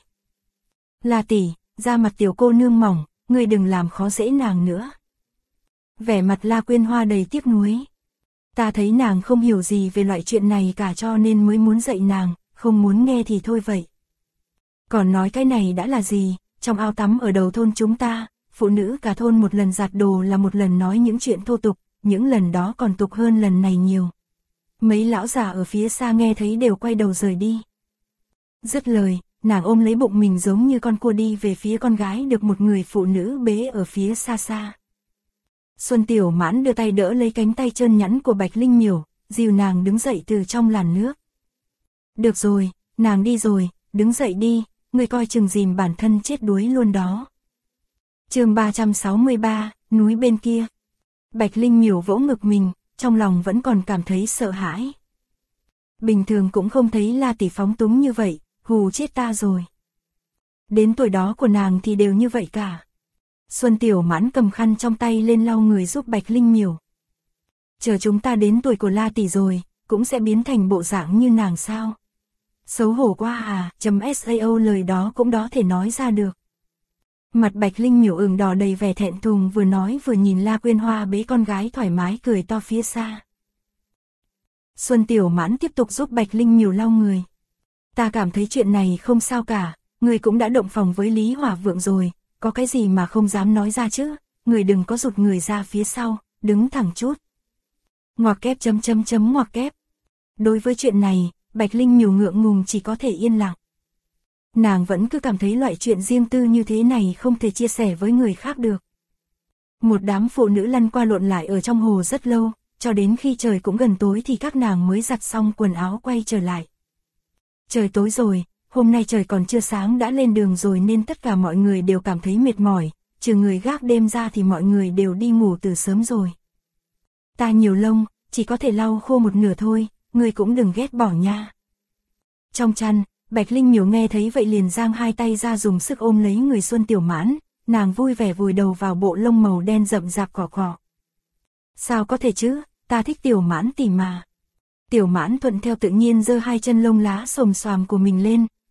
La tỷ, da mặt tiểu cô nương mỏng, ngươi đừng làm khó dễ nàng nữa. Vẻ mặt La Quyên Hoa đầy tiếc nuối. Ta thấy nàng không hiểu gì về loại chuyện này cả cho nên mới muốn dạy nàng, không muốn nghe thì thôi vậy. Còn nói cái này đã là gì, trong ao tắm ở đầu thôn chúng ta, phụ nữ cả thôn một lần giặt đồ là một lần nói những chuyện thô tục, những lần đó còn tục hơn lần này nhiều. Mấy lão già ở phía xa nghe thấy đều quay đầu rời đi. Dứt lời, nàng ôm lấy bụng mình giống như con cua đi về phía con gái được một người phụ nữ bế ở phía xa xa. Xuân Tiểu Mãn đưa tay đỡ lấy cánh tay trơn nhẵn của Bạch Linh Miểu, dìu nàng đứng dậy từ trong làn nước. Được rồi, nàng đi rồi, đứng dậy đi, ngươi coi chừng dìm bản thân chết đuối luôn đó. Chương 363, núi bên kia. Bạch Linh Miểu vỗ ngực mình, trong lòng vẫn còn cảm thấy sợ hãi. Bình thường cũng không thấy La tỷ phóng túng như vậy, hù chết ta rồi. Đến tuổi đó của nàng thì đều như vậy cả. Xuân Tiểu Mãn cầm khăn trong tay lên lau người giúp Bạch Linh Miểu. Chờ chúng ta đến tuổi của La tỷ rồi, cũng sẽ biến thành bộ dạng như nàng sao? Xấu hổ quá à, sao lời đó cũng đó thể nói ra được. Mặt Bạch Linh Miểu ửng đỏ đầy vẻ thẹn thùng, vừa nói vừa nhìn La Quyên Hoa bế con gái thoải mái cười to phía xa. Xuân Tiểu Mãn tiếp tục giúp Bạch Linh Miểu lau người. Ta cảm thấy chuyện này không sao cả, người cũng đã động phòng với Lý Hỏa Vượng rồi, có cái gì mà không dám nói ra chứ, người đừng có rụt người ra phía sau, đứng thẳng chút. Ngoặc kép ngoặc kép. Đối với chuyện này, Bạch Linh Miểu ngượng ngùng chỉ có thể yên lặng. Nàng vẫn cứ cảm thấy loại chuyện riêng tư như thế này không thể chia sẻ với người khác được. Một đám phụ nữ lăn qua lộn lại ở trong hồ rất lâu, cho đến khi trời cũng gần tối thì các nàng mới giặt xong quần áo quay trở lại. Trời tối rồi, hôm nay trời còn chưa sáng đã lên đường rồi nên tất cả mọi người đều cảm thấy mệt mỏi, trừ người gác đêm ra thì mọi người đều đi ngủ từ sớm rồi. Ta nhiều lông, chỉ có thể lau khô một nửa thôi, ngươi cũng đừng ghét bỏ nha. Trong chăn, Bạch Linh Miểu nghe thấy vậy liền giang hai tay ra dùng sức ôm lấy người Xuân Tiểu Mãn, nàng vui vẻ vùi đầu vào bộ lông màu đen rậm rạp cỏ cỏ. Sao có thể chứ, ta thích Tiểu Mãn tỷ mà. Tiểu Mãn thuận theo tự nhiên giơ hai chân lông lá xồm xoàm của mình lên,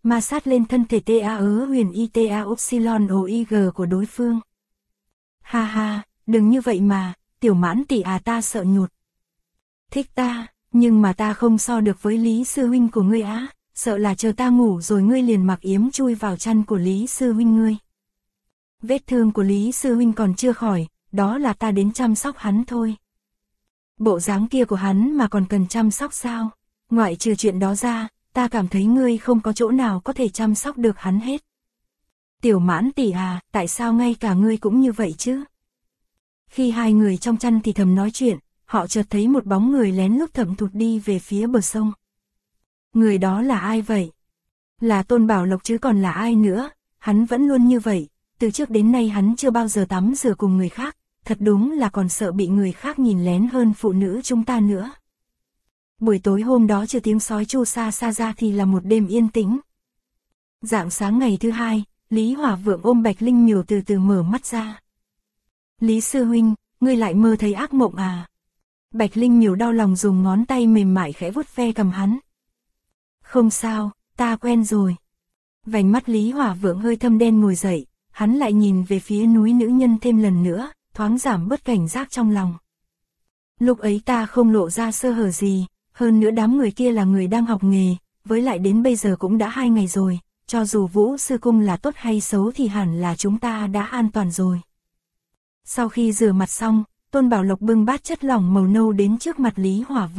ma sát lên thân thể TA huyền ITA Upsilon OIG của đối phương. Ha ha, đừng như vậy mà, Tiểu Mãn tỷ à, ta sợ nhụt. Thích ta, nhưng mà ta không so được với Lý sư huynh của ngươi á, sợ là chờ ta ngủ rồi ngươi liền mặc yếm chui vào chăn của Lý sư huynh ngươi. Vết thương của Lý sư huynh còn chưa khỏi, đó là ta đến chăm sóc hắn thôi. Bộ dáng kia của hắn mà còn cần chăm sóc sao? Ngoại trừ chuyện đó ra, ta cảm thấy ngươi không có chỗ nào có thể chăm sóc được hắn hết. Tiểu Mãn tỷ à, tại sao ngay cả ngươi cũng như vậy chứ? Khi hai người trong chăn thì thầm nói chuyện, họ chợt thấy một bóng người lén lút thẩm thụt đi về phía bờ sông. Người đó là ai vậy? Là Tôn Bảo Lộc chứ còn là ai nữa, hắn vẫn luôn như vậy, từ trước đến nay hắn chưa bao giờ tắm rửa cùng người khác, thật đúng là còn sợ bị người khác nhìn lén hơn phụ nữ chúng ta nữa. Buổi tối hôm đó trừ tiếng sói chu xa xa ra thì là một đêm yên tĩnh. Rạng sáng ngày thứ hai, Lý Hỏa Vượng ôm Bạch Linh Miểu từ từ mở mắt ra. Lý sư huynh, ngươi lại mơ thấy ác mộng à? Bạch Linh Miểu đau lòng dùng ngón tay mềm mại khẽ vuốt ve cằm hắn. Không sao, ta quen rồi. Vành mắt Lý Hỏa Vượng hơi thâm đen ngồi dậy, hắn lại nhìn về phía núi nữ nhân thêm lần nữa, thoáng giảm bớt cảnh giác trong lòng. Lúc ấy ta không lộ ra sơ hở gì, hơn nữa đám người kia là người đang học nghề, với lại đến bây giờ cũng đã 2 ngày rồi, cho dù Vũ sư cung là tốt hay xấu thì hẳn là chúng ta đã an toàn rồi. Sau khi rửa mặt xong, Tôn Bảo Lộc bưng bát chất lỏng màu nâu đến trước mặt Lý Hỏa Vượng.